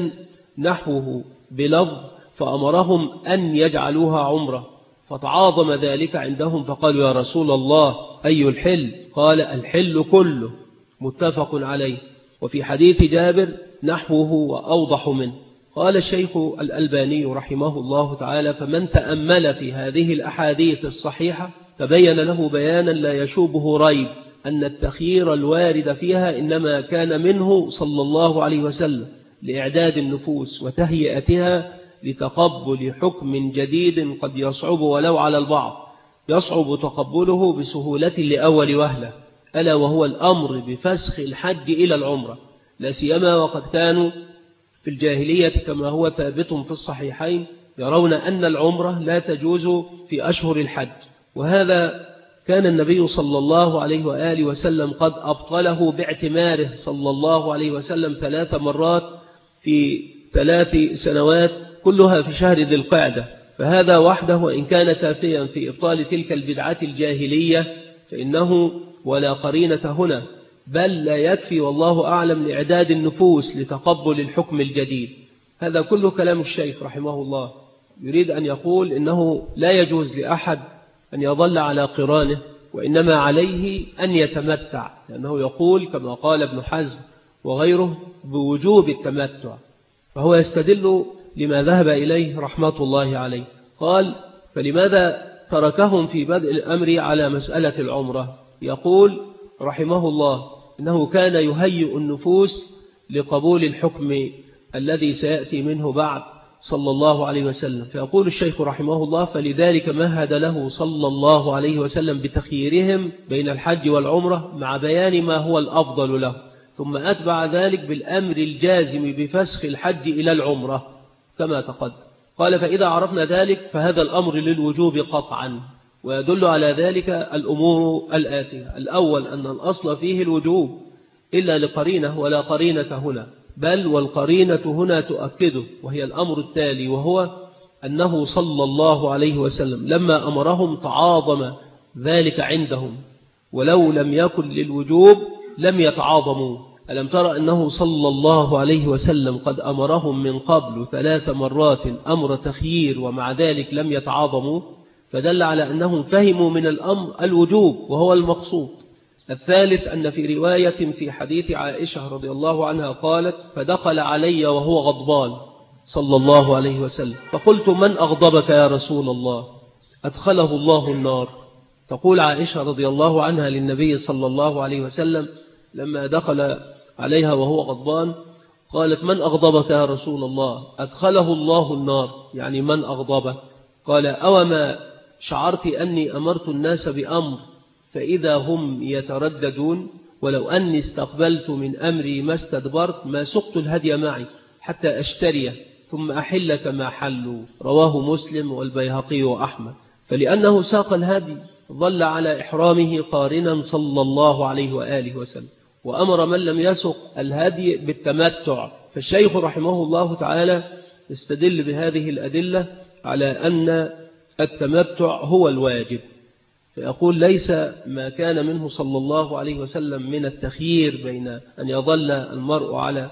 نحوه بلفظ: فأمرهم أن يجعلوها عمرة، فتعاظم ذلك عندهم فقالوا: يا رسول الله أي الحل؟ قال: الحل كله. متفق عليه. وفي حديث جابر نحوه وأوضح منه. قال الشيخ الألباني رحمه الله تعالى: فمن تأمل في هذه الأحاديث الصحيحة تبين له بيانا لا يشوبه ريب أن التخيير الوارد فيها إنما كان منه صلى الله عليه وسلم لإعداد النفوس وتهيئتها لتقبل حكم جديد قد يصعب ولو على البعض، يصعب تقبله بسهولة لأول وهلة، ألا وهو الأمر بفسخ الحج إلى العمرة، لا سيما وقد كانوا في الجاهلية كما هو ثابت في الصحيحين يرون أن العمرة لا تجوز في أشهر الحج. وهذا كان النبي صلى الله عليه وآله وسلم قد أبطله باعتماره صلى الله عليه وسلم 3 مرات في 3 سنوات كلها في شهر ذي القعدة، فهذا وحده وإن كان كافيا في إبطال تلك البدعة الجاهلية فإنه ولا قرينة هنا، بل لا يكفي والله أعلم لإعداد النفوس لتقبل الحكم الجديد. هذا كله كلام الشيخ رحمه الله، يريد أن يقول إنه لا يجوز لأحد أن يظل على قرانه، وإنما عليه أن يتمتع، لأنه يقول كما قال ابن حزم وغيره بوجوب التمتع، فهو يستدل لما ذهب إليه رحمة الله عليه. قال: فلماذا تركهم في بدء الأمر على مسألة العمرة؟ يقول رحمه الله: إنه كان يهيئ النفوس لقبول الحكم الذي سيأتي منه بعد صلى الله عليه وسلم. فيقول الشيخ رحمه الله: فلذلك مهد له صلى الله عليه وسلم بتخييرهم بين الحج والعمرة مع بيان ما هو الأفضل له، ثم أتبع ذلك بالأمر الجازم بفسخ الحج إلى العمرة كما تقدم. قال: فإذا عرفنا ذلك فهذا الأمر للوجوب قطعا، ويدل على ذلك الأمور الآتية: الأول أن الأصل فيه الوجوب إلا لقرينة ولا قرينة هنا، بل والقرينة هنا تؤكده، وهي الأمر التالي، وهو أنه صلى الله عليه وسلم لما أمرهم تعاظم ذلك عندهم، ولو لم يكن للوجوب لم يتعاظموا. ألم ترى أنه صلى الله عليه وسلم قد أمرهم من قبل 3 مرات أمر تخيير ومع ذلك لم يتعاظموا، فدل على أنهم فهموا من الأمر الوجوب وهو المقصود. الثالث أن في رواية في حديث عائشة رضي الله عنها قالت: فدخل علي وهو غضبان صلى الله عليه وسلم، فقلت: من أغضبك يا رسول الله؟ أدخله الله النار. تقول عائشة رضي الله عنها للنبي صلى الله عليه وسلم لما دخل عليها وهو غضبان قالت: من أغضبك يا رسول الله؟ أدخله الله النار، يعني من أغضبه؟ قال: أوما شعرت أني أمرت الناس بأمر فإذا هم يترددون، ولو أني استقبلت من أمري ما استدبرت ما سقت الهدي معي حتى أشتريه ثم أحل كما حلوا. رواه مسلم والبيهقي وأحمد. فلأنه ساق الهدي ظل على إحرامه قارنا صلى الله عليه وآله وسلم، وأمر من لم يسق الهدي بالتمتع. فالشيخ رحمه الله تعالى استدل بهذه الأدلة على أن التمتع هو الواجب، فيقول: ليس ما كان منه صلى الله عليه وسلم من التخيير بين أن يظل المرء على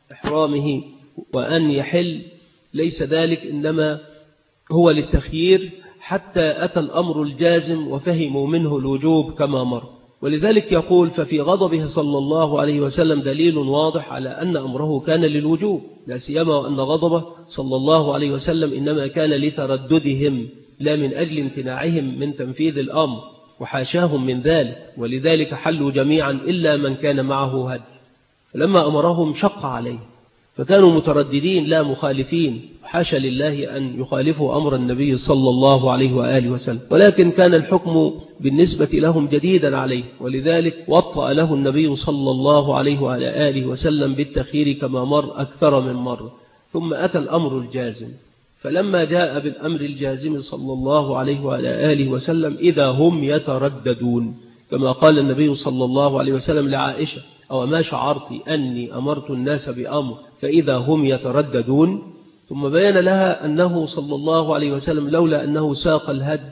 إحرامه وأن يحل، ليس ذلك، إنما هو للتخيير حتى أتى الأمر الجازم وفهموا منه الوجوب كما مر. ولذلك يقول: ففي غضبه صلى الله عليه وسلم دليل واضح على أن أمره كان للوجوب، لا سيما وأن غضبه صلى الله عليه وسلم إنما كان لترددهم لا من أجل امتناعهم من تنفيذ الأمر، وحاشاهم من ذلك، ولذلك حلوا جميعا إلا من كان معه هدي. فلما أمرهم شق عليه، فكانوا مترددين لا مخالفين، حاشا لله أن يخالفوا أمر النبي صلى الله عليه وآله وسلم، ولكن كان الحكم بالنسبة لهم جديدا عليه، ولذلك وطأ له النبي صلى الله عليه وآله وسلم بالتخيير كما مر أكثر من مرة. ثم أتى الأمر الجازم، فلما جاء بالأمر الجازم صلى الله عليه وآله وسلم إذا هم يترددون، كما قال النبي صلى الله عليه وسلم لعائشة: أو ما شعرت أني أمرت الناس بأمر فإذا هم يترددون. ثم بيان لها أنه صلى الله عليه وسلم لولا أنه ساق الهدي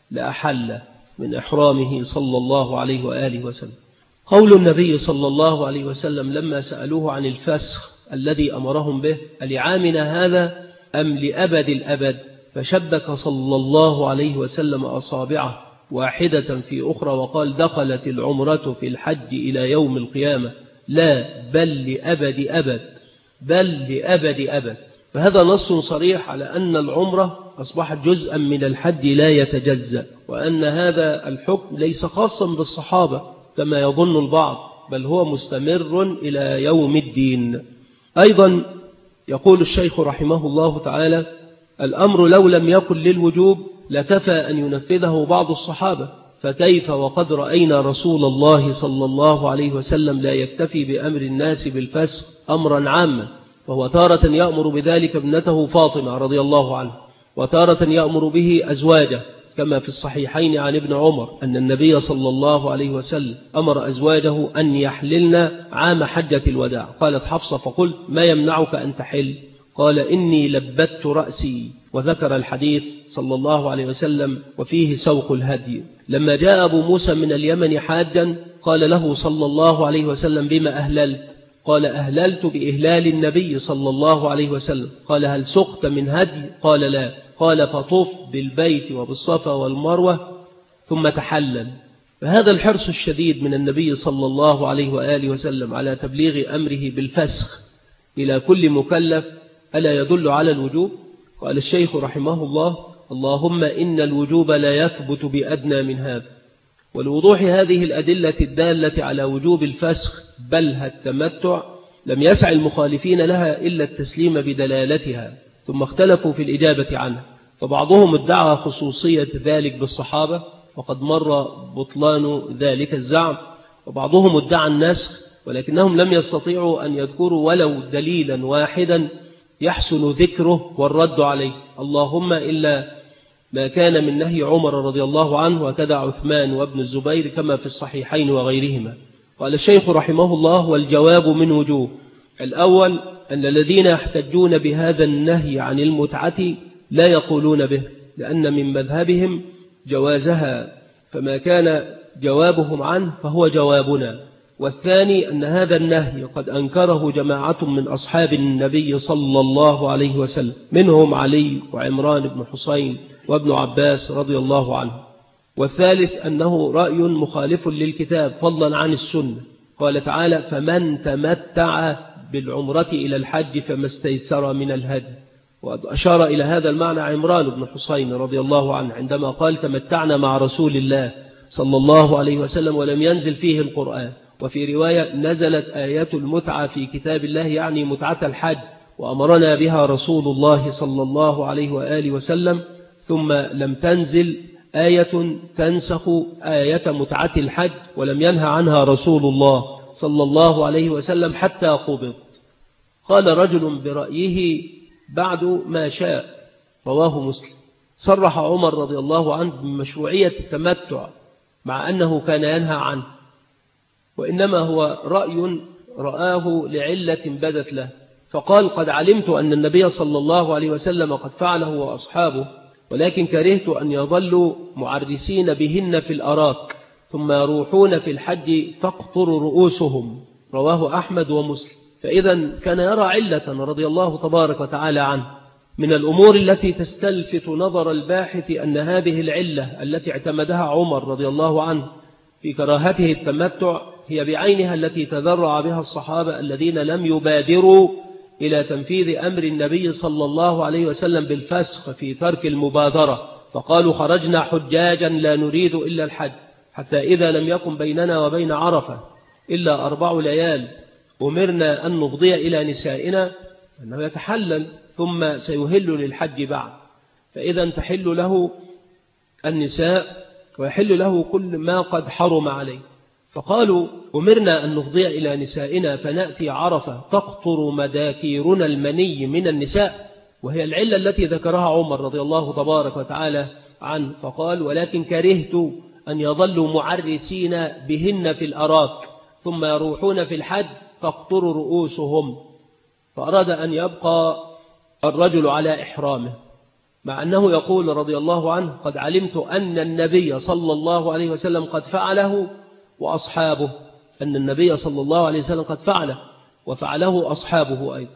لأحل من إحرامه صلى الله عليه وآله وسلم. قول النبي صلى الله عليه وسلم لما سألوه عن الفسخ الذي أمرهم به: ألعامنا هذا أم لأبد الأبد؟ فشبك صلى الله عليه وسلم أصابعه واحدة في أخرى وقال: دخلت العمرة في الحج إلى يوم القيامة، لا بل لأبد أبد، بل لأبد أبد. فهذا نص صريح على أن العمرة أصبحت جزءا من الحج لا يتجزأ، وأن هذا الحكم ليس خاصا بالصحابة كما يظن البعض، بل هو مستمر إلى يوم الدين. أيضا يقول الشيخ رحمه الله تعالى: الأمر لو لم يكن للوجوب لكفى أن ينفذه بعض الصحابة، فكيف وقد رأينا رسول الله صلى الله عليه وسلم لا يكتفي بأمر الناس بالفسخ أمرا عاما، فهو تارة يأمر بذلك ابنته فاطمة رضي الله عنها، وتارة يأمر به أزواجه، كما في الصحيحين عن ابن عمر أن النبي صلى الله عليه وسلم أمر أزواجه أن يحللن عام حجة الوداع. قالت حفصة: فقلت: ما يمنعك أن تحل؟ قال: إني لبت رأسي، وذكر الحديث صلى الله عليه وسلم وفيه سوق الهدي. لما جاء أبو موسى من اليمن حاجا قال له صلى الله عليه وسلم: بما أهللت؟ قال: أهللت بإهلال النبي صلى الله عليه وسلم. قال: هل سقت من هدي؟ قال: لا. قال: فطف بالبيت وبالصفا والمروة ثم تحلل. فهذا الحرص الشديد من النبي صلى الله عليه وآله وسلم على تبليغ أمره بالفسخ إلى كل مكلف ألا يدل على الوجوب؟ قال الشيخ رحمه الله: اللهم إن الوجوب لا يثبت بأدنى من هذا. ولوضوح هذه الأدلة الدالة على وجوب الفسخ بل التمتع لم يسع المخالفين لها إلا التسليم بدلالتها، ثم اختلفوا في الإجابة عنها، فبعضهم ادعى خصوصية ذلك بالصحابة وقد مر بطلان ذلك الزعم، وبعضهم ادعى النسخ ولكنهم لم يستطيعوا أن يذكروا ولو دليلا واحدا يحسن ذكره والرد عليه، اللهم إلا ما كان من نهي عمر رضي الله عنه وكذا عثمان وابن الزبير كما في الصحيحين وغيرهما. قال الشيخ رحمه الله: والجواب من وجوه. الأول أن الذين يحتجون بهذا النهي عن المتعة لا يقولون به، لأن من مذهبهم جوازها، فما كان جوابهم عنه فهو جوابنا. والثاني أن هذا النهي قد أنكره جماعة من أصحاب النبي صلى الله عليه وسلم، منهم علي وعمران بن حسين وابن عباس رضي الله عنه. والثالث أنه رأي مخالف للكتاب فضلا عن السنة. قال تعالى: فمن تمتع بالعمرة إلى الحج فما استيسر من الهدي. وأشار إلى هذا المعنى عمران بن حسين رضي الله عنه عندما قال: تمتعنا مع رسول الله صلى الله عليه وسلم ولم ينزل فيه القرآن. وفي رواية: نزلت آية المتعة في كتاب الله، يعني متعة الحج، وأمرنا بها رسول الله صلى الله عليه وآله وسلم، ثم لم تنزل آية تنسخ آية متعة الحج ولم ينهى عنها رسول الله صلى الله عليه وسلم حتى قبض. قال رجل برأيه بعد ما شاء، رواه مسلم. صرح عمر رضي الله عنه بمشروعية التمتع مع أنه كان ينهى عنه، وإنما هو رأي رآه لعلة بدت له، فقال: قد علمت أن النبي صلى الله عليه وسلم قد فعله وأصحابه، ولكن كرهت أن يظلوا معرسين بهن في الأراك ثم يروحون في الحج تقطر رؤوسهم. رواه أحمد ومسلم. فإذا كان يرى علة رضي الله تبارك وتعالى عنه. من الأمور التي تستلفت نظر الباحث أن هذه العلة التي اعتمدها عمر رضي الله عنه في كراهته التمتع هي بعينها التي تذرع بها الصحابة الذين لم يبادروا إلى تنفيذ أمر النبي صلى الله عليه وسلم بالفسخ في ترك المبادرة، فقالوا: خرجنا حجاجا لا نريد إلا الحج، حتى إذا لم يكن بيننا وبين عرفة إلا 4 ليال أمرنا أن نفضي إلى نسائنا أنه يتحلل ثم سيهل للحج بعد، فإذا تحل له النساء ويحل له كل ما قد حرم عليه. فقالوا أمرنا أن نفضي إلى نسائنا فنأتي عرفة تقطر مداكيرنا المني من النساء، وهي العلة التي ذكرها عمر رضي الله تبارك وتعالى عنه. فقال ولكن كرهت أن يظلوا معرسين بهن في الأراك ثم يروحون في الحج تقطر رؤوسهم، فأراد أن يبقى الرجل على إحرامه، مع أنه يقول رضي الله عنه قد علمت أن النبي صلى الله عليه وسلم قد فعله وأصحابه، أن النبي صلى الله عليه وسلم قد فعله وفعله أصحابه أيضا.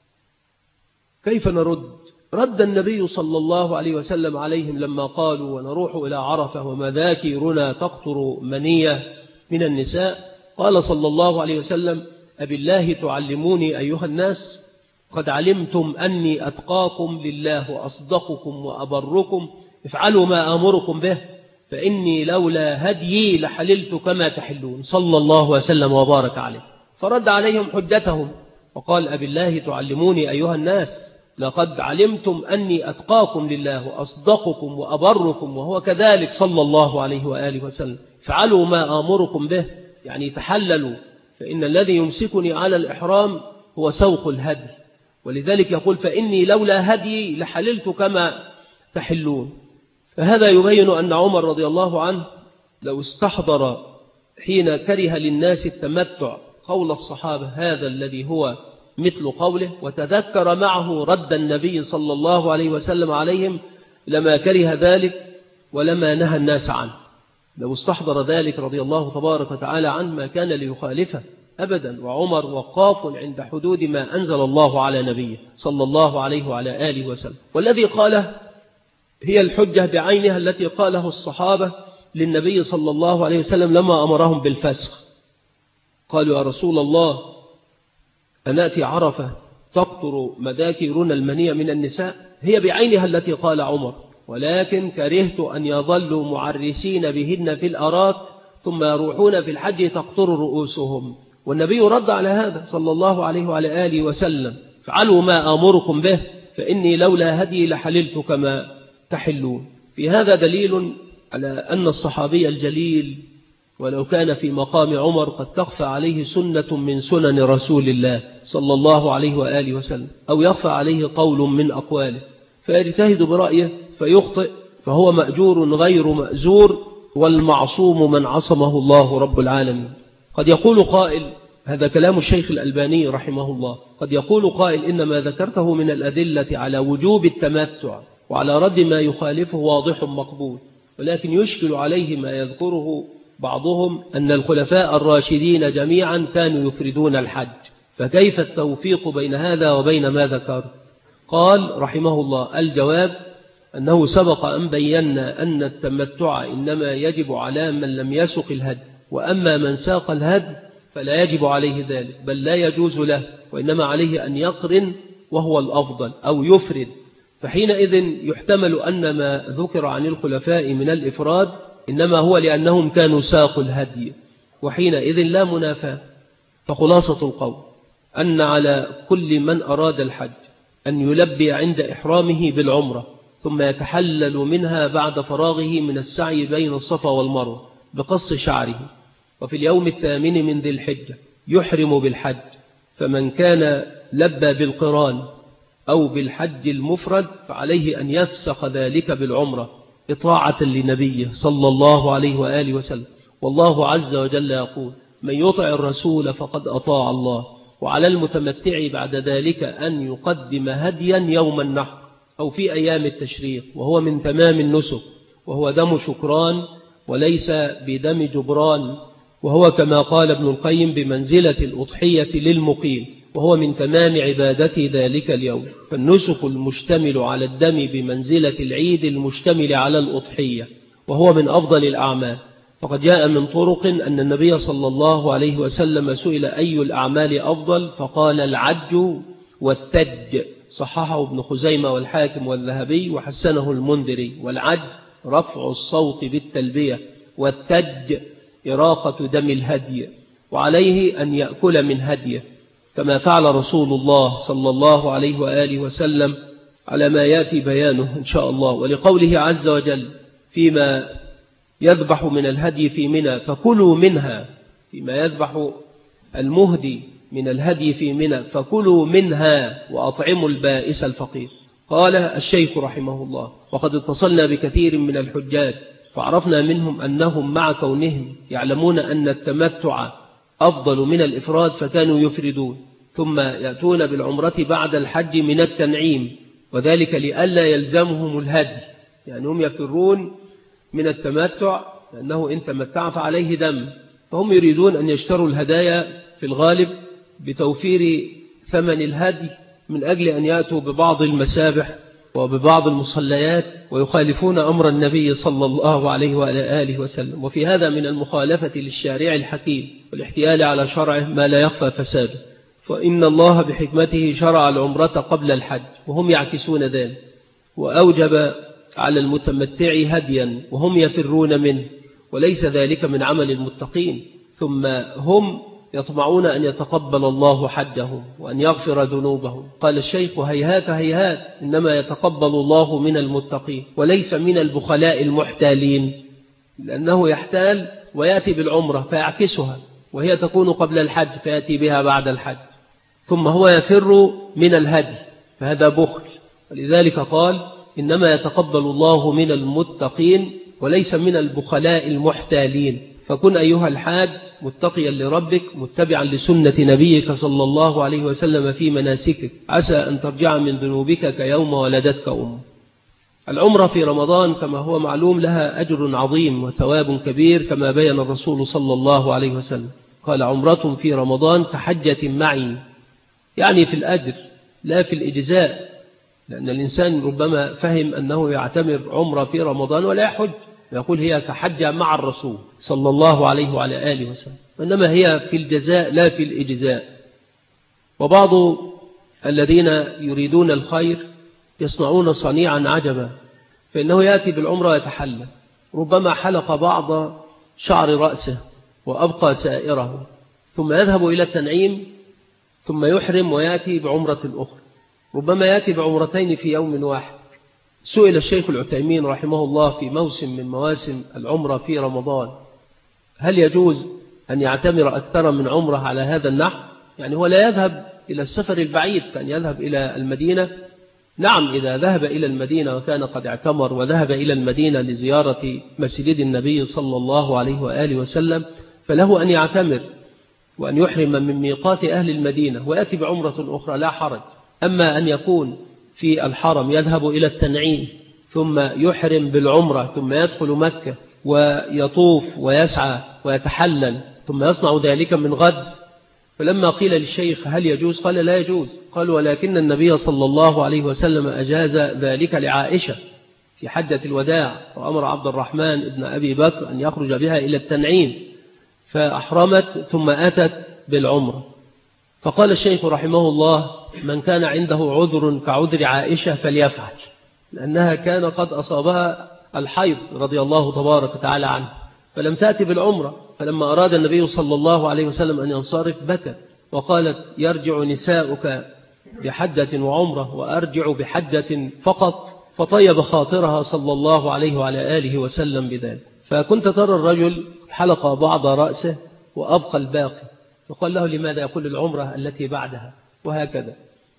كيف نرد؟ رد النبي صلى الله عليه وسلم عليهم لما قالوا ونروح إلى عرفة ومذاكيرنا تقطر منية من النساء، قال صلى الله عليه وسلم أبالله تعلموني أيها الناس؟ قد علمتم أني أتقاكم لله وأصدقكم وأبركم، افعلوا ما آمركم به فإني لولا هديي لحللت كما تحلون، صلى الله وسلم وبارك عليه. فرد عليهم حجتهم وقال أبالله تعلموني أيها الناس؟ لقد علمتم أني أتقاكم لله وأصدقكم وأبركم، وهو كذلك صلى الله عليه وآله وسلم. افعلوا ما آمركم به، يعني تحللوا، فإن الذي يمسكني على الإحرام هو سوق الهدي، ولذلك يقول فإني لولا هدي لحللت كما تحلون. فهذا يبين أن عمر رضي الله عنه لو استحضر حين كره للناس التمتع قول الصحابة هذا الذي هو مثل قوله، وتذكر معه رد النبي صلى الله عليه وسلم عليهم، لما كره ذلك ولما نهى الناس عنه. لو استحضر ذلك رضي الله تبارك وتعالى عنه ما كان ليخالفه أبدا، وعمر وقاف عند حدود ما أنزل الله على نبيه صلى الله عليه وعلى آله وسلم. والذي قاله هي الحجة بعينها التي قاله الصحابة للنبي صلى الله عليه وسلم لما أمرهم بالفسخ. قالوا يا رسول الله أنأتي عرفة تقطر مذاكيرنا المنية من النساء، هي بعينها التي قال عمر ولكن كرهت أن يظلوا معرسين بهن في الأراك ثم يروحون في الحج تقطر رؤوسهم. والنبي رد على هذا صلى الله عليه وعلى آله وسلم فعلوا ما آمركم به فإني لولا هدي لحللت كما تحلون. في هذا دليل على أن الصحابي الجليل ولو كان في مقام عمر قد تخفى عليه سنة من سنن رسول الله صلى الله عليه وآله وسلم، أو يخفى عليه قول من أقواله فيجتهد برأيه فيخطئ، فهو مأجور غير مأزور، والمعصوم من عصمه الله رب العالمين. قد يقول قائل، هذا كلام الشيخ الألباني رحمه الله، قد يقول قائل إنما ذكرته من الأدلة على وجوب التمتع وعلى رد ما يخالفه واضح مقبول، ولكن يشكل عليه ما يذكره بعضهم أن الخلفاء الراشدين جميعا كانوا يفردون الحج، فكيف التوفيق بين هذا وبين ما ذكرت؟ قال رحمه الله الجواب أنه سبق أن بينا أن التمتع إنما يجب على من لم يسق الهدي، وأما من ساق الهدي فلا يجب عليه ذلك، بل لا يجوز له، وإنما عليه أن يقرن وهو الأفضل أو يفرد. فحينئذ يحتمل أن ما ذكر عن الخلفاء من الإفراد إنما هو لأنهم كانوا ساقوا الهدي، وحينئذ لا منافاة. فخلاصة القول أن على كل من أراد الحج أن يلبي عند إحرامه بالعمرة ثم يتحلل منها بعد فراغه من السعي بين الصفا والمروة بقص شعره، وفي اليوم 8 من ذي الحجة يحرم بالحج. فمن كان لبى بالقران أو بالحج المفرد فعليه أن يفسخ ذلك بالعمرة إطاعة لنبيه صلى الله عليه وآله وسلم. والله عز وجل يقول من يطع الرسول فقد أطاع الله، وعلى المتمتع بعد ذلك أن يقدم هديا يوم النحر أو في أيام التشريق، وهو من تمام النسك، وهو دم شكران وليس بدم جبران، وهو كما قال ابن القيم بمنزلة الأضحية للمقيم، وهو من تمام عبادة ذلك اليوم. فالنسك المشتمل على الدم بمنزلة العيد المشتمل على الأضحية، وهو من أفضل الأعمال. فقد جاء من طرق أن النبي صلى الله عليه وسلم سئل أي الأعمال أفضل فقال العج والثج، صححه ابن خزيمة والحاكم والذهبي وحسنه المنذري. والعج رفع الصوت بالتلبية، والثج إراقة دم الهدي، وعليه أن يأكل من هديه. كما فعل رسول الله صلى الله عليه وآله وسلم على ما يأتي بيانه إن شاء الله. ولقوله عز وجل فيما يذبح من الهدي في منى فكلوا منها، فيما يذبح المهدي من الهدي في منى فكلوا منها وأطعموا البائس الفقير. قال الشيخ رحمه الله: وقد اتصلنا بكثير من الحجاج فعرفنا منهم أنهم مع كونهم يعلمون أن التمتع أفضل من الإفراد فكانوا يفردون ثم يأتون بالعمرة بعد الحج من التنعيم، وذلك لئلا يلزمهم الهدي، يعني هم يفرون من التمتع لأنه إن تمتع فعليه دم، فهم يريدون أن يشتروا الهدايا في الغالب بتوفير ثمن الهدي من أجل أن يأتوا ببعض المسابح وببعض المصليات ويخالفون أمر النبي صلى الله عليه وآله وسلم. وفي هذا من المخالفة للشارع الحكيم والاحتيال على شرعه ما لا يخفى فساده، فإن الله بحكمته شرع العمرة قبل الحج وهم يعكسون ذلك، وأوجب على المتمتع هديا وهم يفرون منه، وليس ذلك من عمل المتقين، ثم هم يطمعون أن يتقبل الله حجهم وأن يغفر ذنوبهم. قال الشيخ: هيهات هيهات، إنما يتقبل الله من المتقين وليس من البخلاء المحتالين، لأنه يحتال ويأتي بالعمرة فيعكسها وهي تكون قبل الحج فيأتي بها بعد الحج، ثم هو يفر من الهدي، فهذا بخل. ولذلك قال: إنما يتقبل الله من المتقين وليس من البخلاء المحتالين. فكن أيها الحاج متقيا لربك متبعا لسنة نبيك صلى الله عليه وسلم في مناسكك، عسى أن ترجع من ذنوبك كيوم ولدتك أمك. العمرة في رمضان كما هو معلوم لها أجر عظيم وثواب كبير كما بين الرسول صلى الله عليه وسلم، قال: عمرة في رمضان كحجة معي، يعني في الأجر لا في الإجزاء، لأن الإنسان ربما فهم أنه يعتمر عمرة في رمضان ولا يحج، يقول هي كحجة مع الرسول صلى الله عليه وعلى آله وسلم، وإنما هي في الجزاء لا في الإجزاء. وبعض الذين يريدون الخير يصنعون صنيعا عجبا، فإنه يأتي بالعمرة ويتحلل، ربما حلق بعض شعر رأسه وأبقى سائره، ثم يذهب إلى التنعيم ثم يحرم ويأتي بعمرة أخرى، ربما يأتي بعمرتين في يوم واحد. سئل الشيخ العثيمين رحمه الله في موسم من مواسم العمرة في رمضان: هل يجوز أن يعتمر أكثر من عمرة على هذا النحو؟ يعني هو لا يذهب إلى السفر البعيد كان يذهب إلى المدينة، نعم إذا ذهب إلى المدينة وكان قد اعتمر وذهب إلى المدينة لزيارة مسجد النبي صلى الله عليه وآله وسلم فله أن يعتمر وأن يحرم من ميقات أهل المدينة ويأتي بعمرة أخرى لا حرج. أما أن يكون في الحرم يذهب إلى التنعيم ثم يحرم بالعمرة ثم يدخل مكة ويطوف ويسعى ويتحلل ثم يصنع ذلك من غد، فلما قيل للشيخ هل يجوز؟ قال لا يجوز. قال: ولكن النبي صلى الله عليه وسلم أجاز ذلك لعائشة في حجة الوداع، وأمر عبد الرحمن ابن أبي بكر أن يخرج بها إلى التنعيم فأحرمت ثم أتت بالعمرة. فقال الشيخ رحمه الله: من كان عنده عذر كعذر عائشة فليفعل، لأنها كان قد أصابها الحيض رضي الله تبارك وتعالى عنه فلم تأتي بالعمرة، فلما أراد النبي صلى الله عليه وسلم أن ينصرف بكت وقالت: يرجع نساؤك بحجة وعمرة وأرجع بحجة فقط، فطيب خاطرها صلى الله عليه وعلى آله وسلم بذلك. فكنت ترى الرجل حلق بعض رأسه وأبقى الباقي، فقال له: لماذا؟ يقول: العمرة التي بعدها، وهكذا.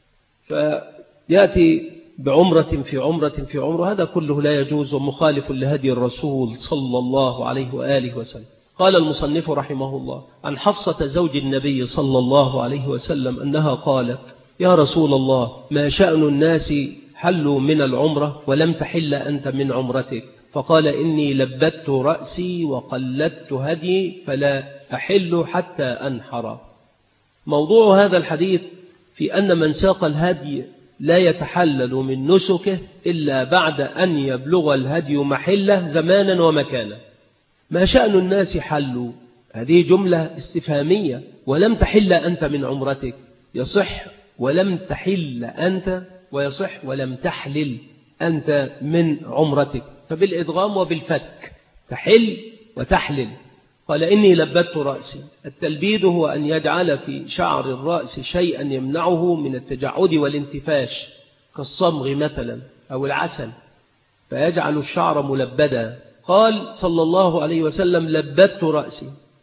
فيأتي بعمرة في عمرة في عمرة، هذا كله لا يجوز ومخالف لهدي الرسول صلى الله عليه وآله وسلم. قال المصنف رحمه الله عن حفصة زوج النبي صلى الله عليه وسلم أنها قالت: يا رسول الله، ما شأن الناس حلوا من العمرة ولم تحل أنت من عمرتك؟ فقال: إني لبت رأسي وقلدت هدي فلا أحل حتى أنحر. موضوع هذا الحديث في أن من ساق الهدي لا يتحلل من نسكه إلا بعد أن يبلغ الهدي محله زمانا ومكانا. ما شأن الناس حلوا؟ هذه جملة استفهامية. ولم تحل أنت من عمرتك، يصح ولم تحل أنت، ويصح ولم تحلل أنت من عمرتك، فبالإدغام وبالفتك تحل وتحلل. قال إني لبدت رأسي. التلبيد هو أن يجعل في شعر الرأس شيئا يمنعه من التجعد والانتفاش كالصمغ مثلا أو العسل، فيجعل الشعر ملبدا. قال صلى الله عليه وسلم لبدت رأسي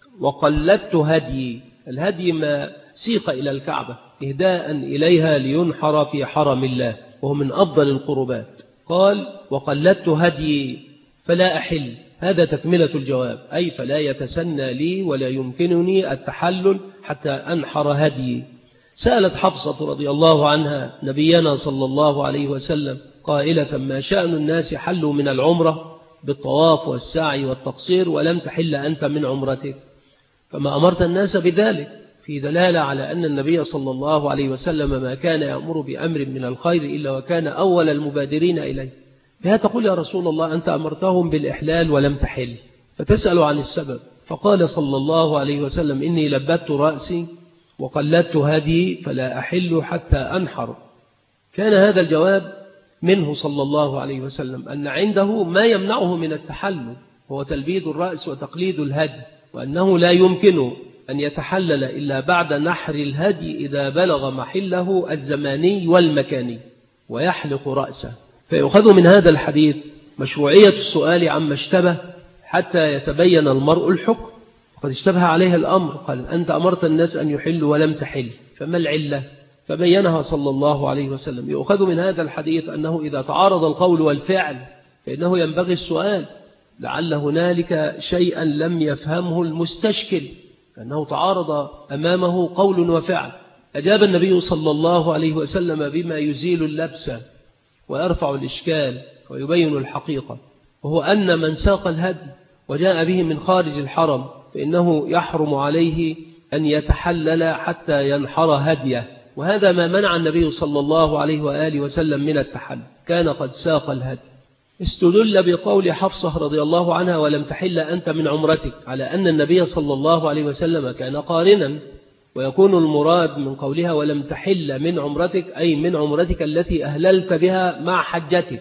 وقلدت هدي. الهدي ما سيق إلى الكعبة إهداء إليها لينحر في حرم الله، وهو من أفضل القربات. قال وقلدت هدي فلا أحل. هذا تكملة الجواب، أي فلا يتسنى لي ولا يمكنني التحلل حتى أنحر هدي. سألت حفصة رضي الله عنها نبينا صلى الله عليه وسلم قائلة ما شأن الناس حلوا من العمرة بالطواف والسعي والتقصير ولم تحل أنت من عمرتك، فما أمرت الناس بذلك؟ في دلالة على أن النبي صلى الله عليه وسلم ما كان يأمر بأمر من الخير إلا وكان أول المبادرين إليه. فهي تقول يا رسول الله أنت أمرتهم بالإحلال ولم تحل، فتسأل عن السبب. فقال صلى الله عليه وسلم إني لبدت رأسي وقلدت هدي فلا أحل حتى أنحر. كان هذا الجواب منه صلى الله عليه وسلم أن عنده ما يمنعه من التحلل، هو تلبيد الرأس وتقليد الهدي، وأنه لا يمكن أن يتحلل إلا بعد نحر الهدي إذا بلغ محله الزماني والمكاني ويحلق رأسه. فيؤخذ من هذا الحديث مشروعية السؤال عما اشتبه حتى يتبين المرء الحكم. قد اشتبه عليه الأمر، قال أنت أمرت الناس أن يحلوا ولم تحل، فما العلة؟ فبينها صلى الله عليه وسلم. يؤخذ من هذا الحديث أنه إذا تعارض القول والفعل فإنه ينبغي السؤال، لعل هنالك شيئا لم يفهمه المستشكل، أنه تعارض أمامه قول وفعل. أجاب النبي صلى الله عليه وسلم بما يزيل اللبس ويرفع الإشكال ويبين الحقيقة، وهو أن من ساق الهدي وجاء به من خارج الحرم فإنه يحرم عليه أن يتحلل حتى ينحر هديه، وهذا ما منع النبي صلى الله عليه وآله وسلم من التحلل، كان قد ساق الهدي. استدل بقول حفصة رضي الله عنها ولم تحل أنت من عمرتك على أن النبي صلى الله عليه وسلم كان قارنا، ويكون المراد من قولها ولم تحل من عمرتك أي من عمرتك التي أهللت بها مع حجتك،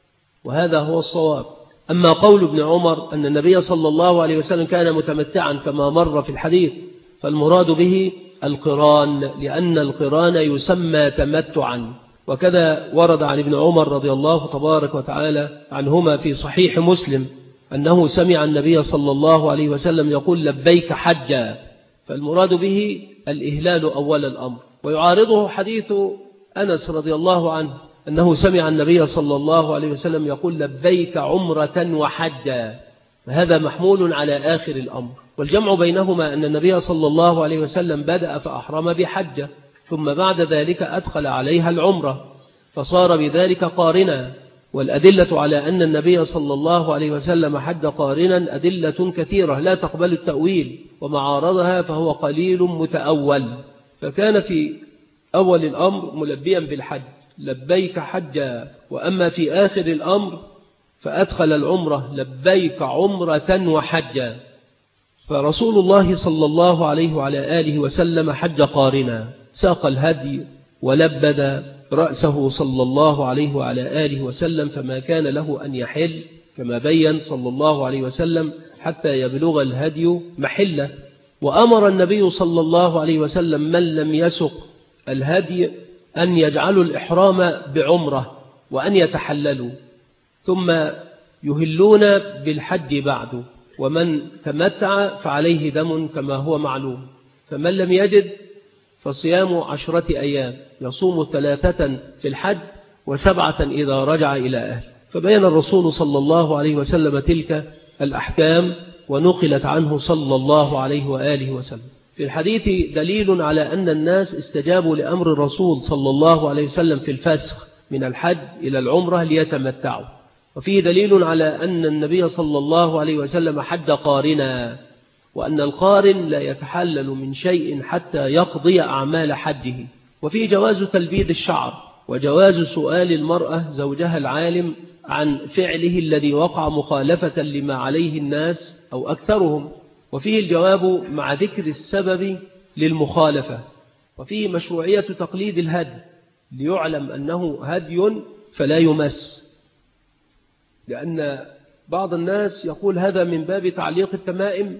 وهذا هو الصواب. أما قول ابن عمر أن النبي صلى الله عليه وسلم كان متمتعا كما مر في الحديث، فالمراد به القران، لأن القران يسمى تمتعا. وكذا ورد عن ابن عمر رضي الله تبارك وتعالى عنهما في صحيح مسلم أنه سمع النبي صلى الله عليه وسلم يقول لبيك حجا، فالمراد به الإهلال أول الأمر. ويعارضه حديث أنس رضي الله عنه أنه سمع النبي صلى الله عليه وسلم يقول لبيك عمرة وحجا، فهذا محمول على آخر الأمر. والجمع بينهما أن النبي صلى الله عليه وسلم بدأ فأحرم بحجة، ثم بعد ذلك أدخل عليها العمرة فصار بذلك قارنا. والأدلة على أن النبي صلى الله عليه وسلم حج قارنا أدلة كثيرة لا تقبل التأويل، ومعارضها فهو قليل متأول. فكان في أول الأمر ملبيا بالحج لبيك حجا، وأما في آخر الأمر فأدخل العمرة لبيك عمرة وحجا. فرسول الله صلى الله عليه وعلى آله وسلم حج قارنا، ساق الهدي ولبد رأسه صلى الله عليه وعلى آله وسلم، فما كان له أن يحل كما بين صلى الله عليه وسلم حتى يبلغ الهدي محله. وأمر النبي صلى الله عليه وسلم من لم يسق الهدي أن يجعلوا الإحرام بعمرة وأن يتحللوا ثم يهلون بالحج بعد، ومن تمتع فعليه دم كما هو معلوم. فمن لم يجد فصيام 10 أيام، يصوم 3 في الحج و7 إذا رجع إلى أهل. فبين الرسول صلى الله عليه وسلم تلك الأحكام ونقلت عنه صلى الله عليه وآله وسلم. في الحديث دليل على أن الناس استجابوا لأمر الرسول صلى الله عليه وسلم في الفسخ من الحج إلى العمرة ليتمتعوا، وفيه دليل على أن النبي صلى الله عليه وسلم حج قارنا، وأن القارن لا يتحلل من شيء حتى يقضي أعمال حجه. وفيه جواز تلبيد الشعر، وجواز سؤال المرأة زوجها العالم عن فعله الذي وقع مخالفة لما عليه الناس أو أكثرهم، وفيه الجواب مع ذكر السبب للمخالفة. وفيه مشروعية تقليد الهدي ليعلم أنه هدي فلا يمس، لأن بعض الناس يقول هذا من باب تعليق التمائم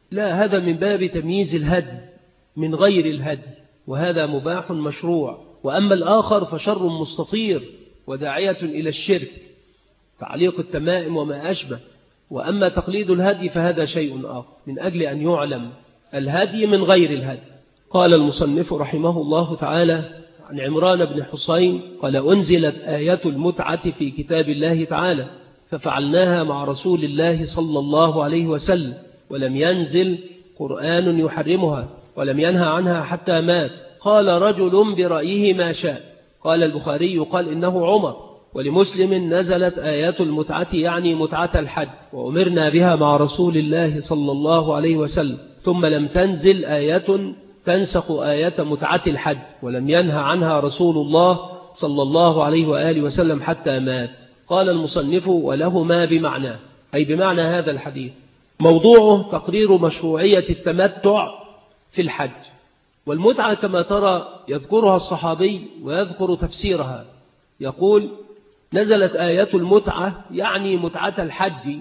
لا، هذا من باب تمييز الهدي من غير الهدي، وهذا مباح مشروع. وأما الآخر فشر مستطير وداعية إلى الشرك، تعليق التمائم وما أشبه. وأما تقليد الهدي فهذا شيء آخر، من أجل أن يعلم الهدي من غير الهدي. قال المصنف رحمه الله تعالى عن عمران بن حسين قال: أنزلت آية المتعة في كتاب الله تعالى ففعلناها مع رسول الله صلى الله عليه وسلم، ولم ينزل قرآن يحرمها ولم ينهى عنها حتى مات. قال رجل برأيه ما شاء. قال البخاري قال إنه عمر. ولمسلم: نزلت آيات المتعة يعني متعة الحج، وأمرنا بها مع رسول الله صلى الله عليه وسلم، ثم لم تنزل آية تنسخ آية متعة الحج، ولم ينهى عنها رسول الله صلى الله عليه وآله وسلم حتى مات. قال المصنف: ولهما بمعنى، أي بمعنى هذا الحديث. موضوعه تقرير مشروعية التمتع في الحج. والمتعة كما ترى يذكرها الصحابي ويذكر تفسيرها، يقول: نزلت آيات المتعة يعني متعة الحج،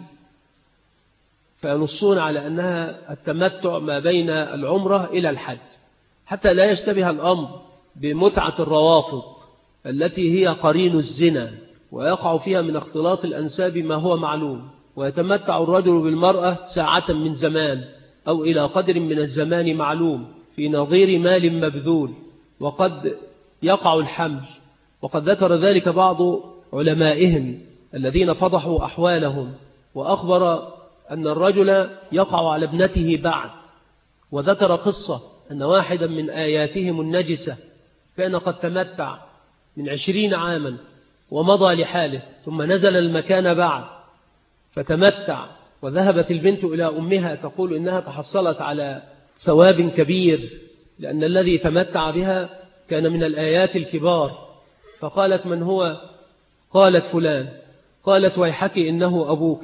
فينصون على أنها التمتع ما بين العمرة إلى الحج، حتى لا يشتبه الأمر بمتعة الروافض التي هي قرين الزنا، ويقع فيها من اختلاط الأنساب ما هو معلوم، ويتمتع الرجل بالمرأة ساعة من زمان أو إلى قدر من الزمان معلوم في نظير مال مبذول، وقد يقع الحمل. وقد ذكر ذلك بعض علمائهم الذين فضحوا أحوالهم، وأخبر أن الرجل يقع على ابنته بعد، وذكر قصة أن واحدا من آياتهم النجسة كان قد تمتع من 20 عاما ومضى لحاله، ثم نزل المكان بعد فتمتع، وذهبت البنت إلى أمها تقول إنها تحصلت على ثواب كبير لأن الذي تمتع بها كان من الآيات الكبار. فقالت: من هو؟ قالت: فلان. قالت: ويحك إنه أبوك.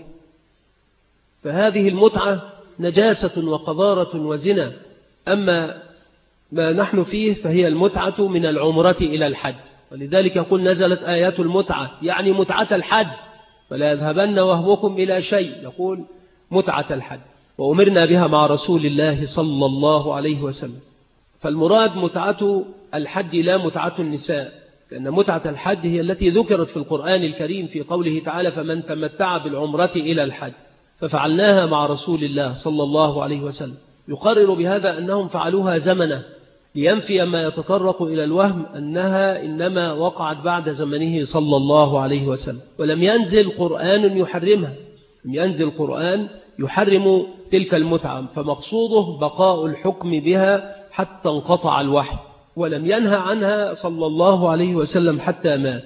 فهذه المتعة نجاسة وقذارة وزنا. أما ما نحن فيه فهي المتعة من العمرة إلى الحج، ولذلك يقول: نزلت آيات المتعة يعني متعة الحج، فلا يذهبن وهمكم إلى شيء، يقول متعة الحج، وأمرنا بها مع رسول الله صلى الله عليه وسلم. فالمراد متعة الحج لا متعة النساء، لأن متعة الحج هي التي ذكرت في القرآن الكريم في قوله تعالى: فمن تمتع بالعمرة إلى الحج، ففعلناها مع رسول الله صلى الله عليه وسلم. يقرر بهذا أنهم فعلوها زمنه، لينفي ما يتطرق إلى الوهم أنها إنما وقعت بعد زمنه صلى الله عليه وسلم. ولم ينزل قرآن يحرمها، لم ينزل قرآن يحرم تلك المتعة، فمقصوده بقاء الحكم بها حتى انقطع الوحي، ولم ينهى عنها صلى الله عليه وسلم حتى مات.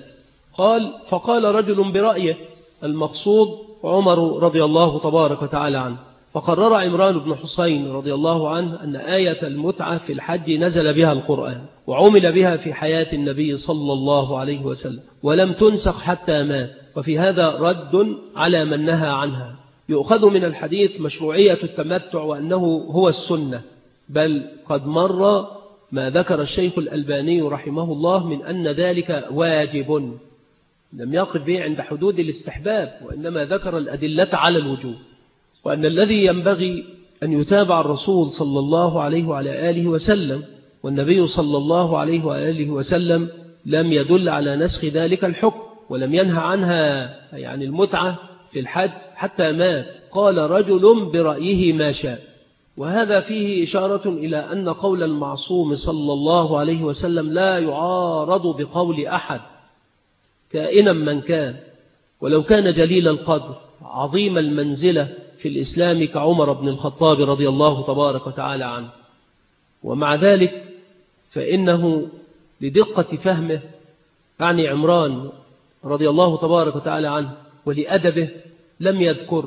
فقال رجل برأيه، المقصود عمر رضي الله تبارك وتعالى عنه. فقرر عمران بن حسين رضي الله عنه أن آية المتعة في الحج نزل بها القرآن، وعمل بها في حياة النبي صلى الله عليه وسلم، ولم تنسخ حتى مات. وفي هذا رد على من نهى عنها. يؤخذ من الحديث مشروعية التمتع وأنه هو السنة، بل قد مر ما ذكر الشيخ الألباني رحمه الله من أن ذلك واجب، لم يقف به عند حدود الاستحباب، وإنما ذكر الأدلة على الوجوب، وأن الذي ينبغي أن يتابع الرسول صلى الله عليه وعلى آله وسلم، والنبي صلى الله عليه وآله وسلم لم يدل على نسخ ذلك الحكم، ولم ينهى عنها يعني المتعة في الحج حتى مات. قال رجل برأيه ما شاء. وهذا فيه إشارة إلى أن قول المعصوم صلى الله عليه وسلم لا يعارض بقول أحد كائنا من كان، ولو كان جليل القدر عظيم المنزلة في الإسلام كعمر بن الخطاب رضي الله تبارك وتعالى عنه. ومع ذلك فإنه لدقة فهمه عن عمران رضي الله تبارك وتعالى عنه ولأدبه لم يذكر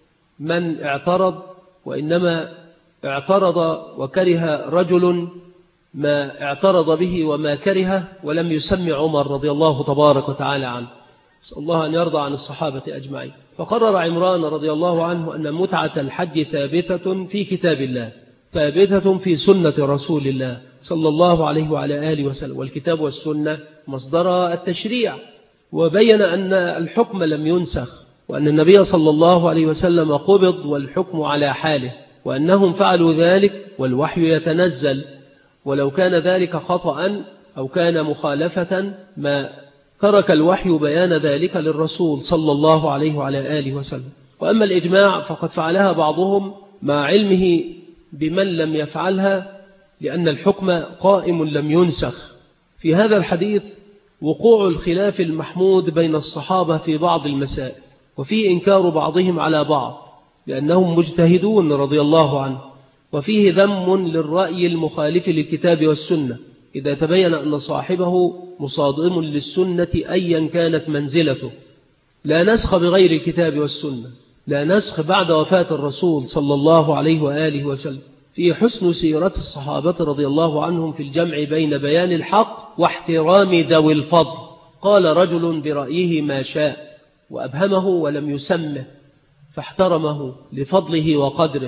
من اعترض، وإنما اعترض وكره رجل ما اعترض به وما كره، ولم يسمي عمر رضي الله تبارك وتعالى عنه. أسأل الله أن يرضى عن الصحابة أجمعين. فقرر عمران رضي الله عنه أن متعة الحج ثابتة في كتاب الله، ثابتة في سنة رسول الله صلى الله عليه وعلى آله وسلم، والكتاب والسنة مصدر التشريع. وبين أن الحكم لم ينسخ، وأن النبي صلى الله عليه وسلم قبض والحكم على حاله، وأنهم فعلوا ذلك والوحي يتنزل، ولو كان ذلك خطأ أو كان مخالفة ما ترك الوحي بيان ذلك للرسول صلى الله عليه وعلى آله وسلم. وأما الإجماع فقد فعلها بعضهم مع علمه بمن لم يفعلها، لأن الحكم قائم لم ينسخ. في هذا الحديث وقوع الخلاف المحمود بين الصحابة في بعض المسائل، وفيه إنكار بعضهم على بعض لأنهم مجتهدون رضي الله عنه، وفيه ذم للرأي المخالف للكتاب والسنة إذا تبين أن صاحبه مصادم للسنة أيا كانت منزلته. لا نسخ بغير الكتاب والسنة، لا نسخ بعد وفاة الرسول صلى الله عليه وآله وسلم. في حسن سيرة الصحابة رضي الله عنهم في الجمع بين بيان الحق واحترام ذوي الفضل. قال رجل برأيه ما شاء وأبهمه ولم يسمه، فاحترمه لفضله وقدره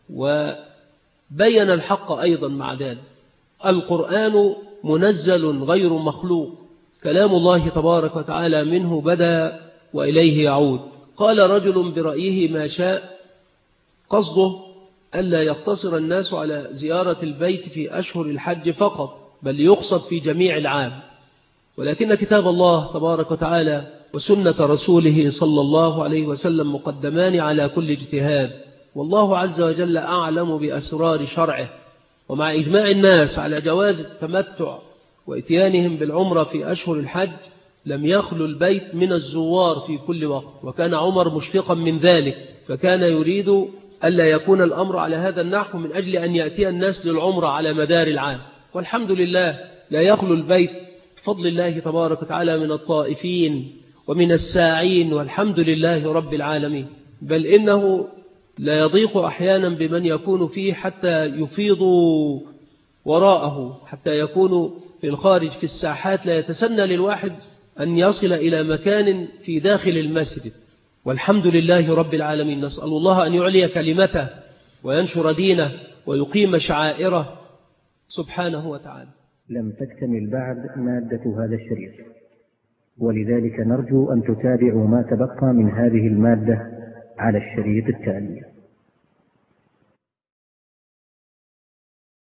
وبين الحق أيضا مع ذلك. القرآن منزل غير مخلوق، كلام الله تبارك وتعالى منه بدأ وإليه يعود. قال رجل برأيه ما شاء، قصده ألا يقتصر الناس على زيارة البيت في أشهر الحج فقط، بل يقصد في جميع العام. ولكن كتاب الله تبارك وتعالى وسنة رسوله صلى الله عليه وسلم مقدمان على كل اجتهاد، والله عز وجل أعلم بأسرار شرعه. ومع إجماع الناس على جواز التمتع وإتيانهم بالعمرة في أشهر الحج، لم يخلو البيت من الزوار في كل وقت، وكان عمر مشفقا من ذلك، فكان يريد ألا يكون الأمر على هذا النحو من أجل أن يأتي الناس للعمرة على مدار العام. والحمد لله لا يخلو البيت بفضل الله تبارك وتعالى من الطائفين ومن الساعين، والحمد لله رب العالمين. بل إنه لا يضيق أحيانا بمن يكون فيه حتى يفيضوا وراءه، حتى يكونوا في الخارج في الساحات، لا يتسنى للواحد أن يصل إلى مكان في داخل المسجد. والحمد لله رب العالمين. نسأل الله أن يعلي كلمته وينشر دينه ويقيم شعائره سبحانه وتعالى. لم تكتمل بعد مادة هذا الشريط، ولذلك نرجو أن تتابعوا ما تبقى من هذه المادة على الشريط التالي.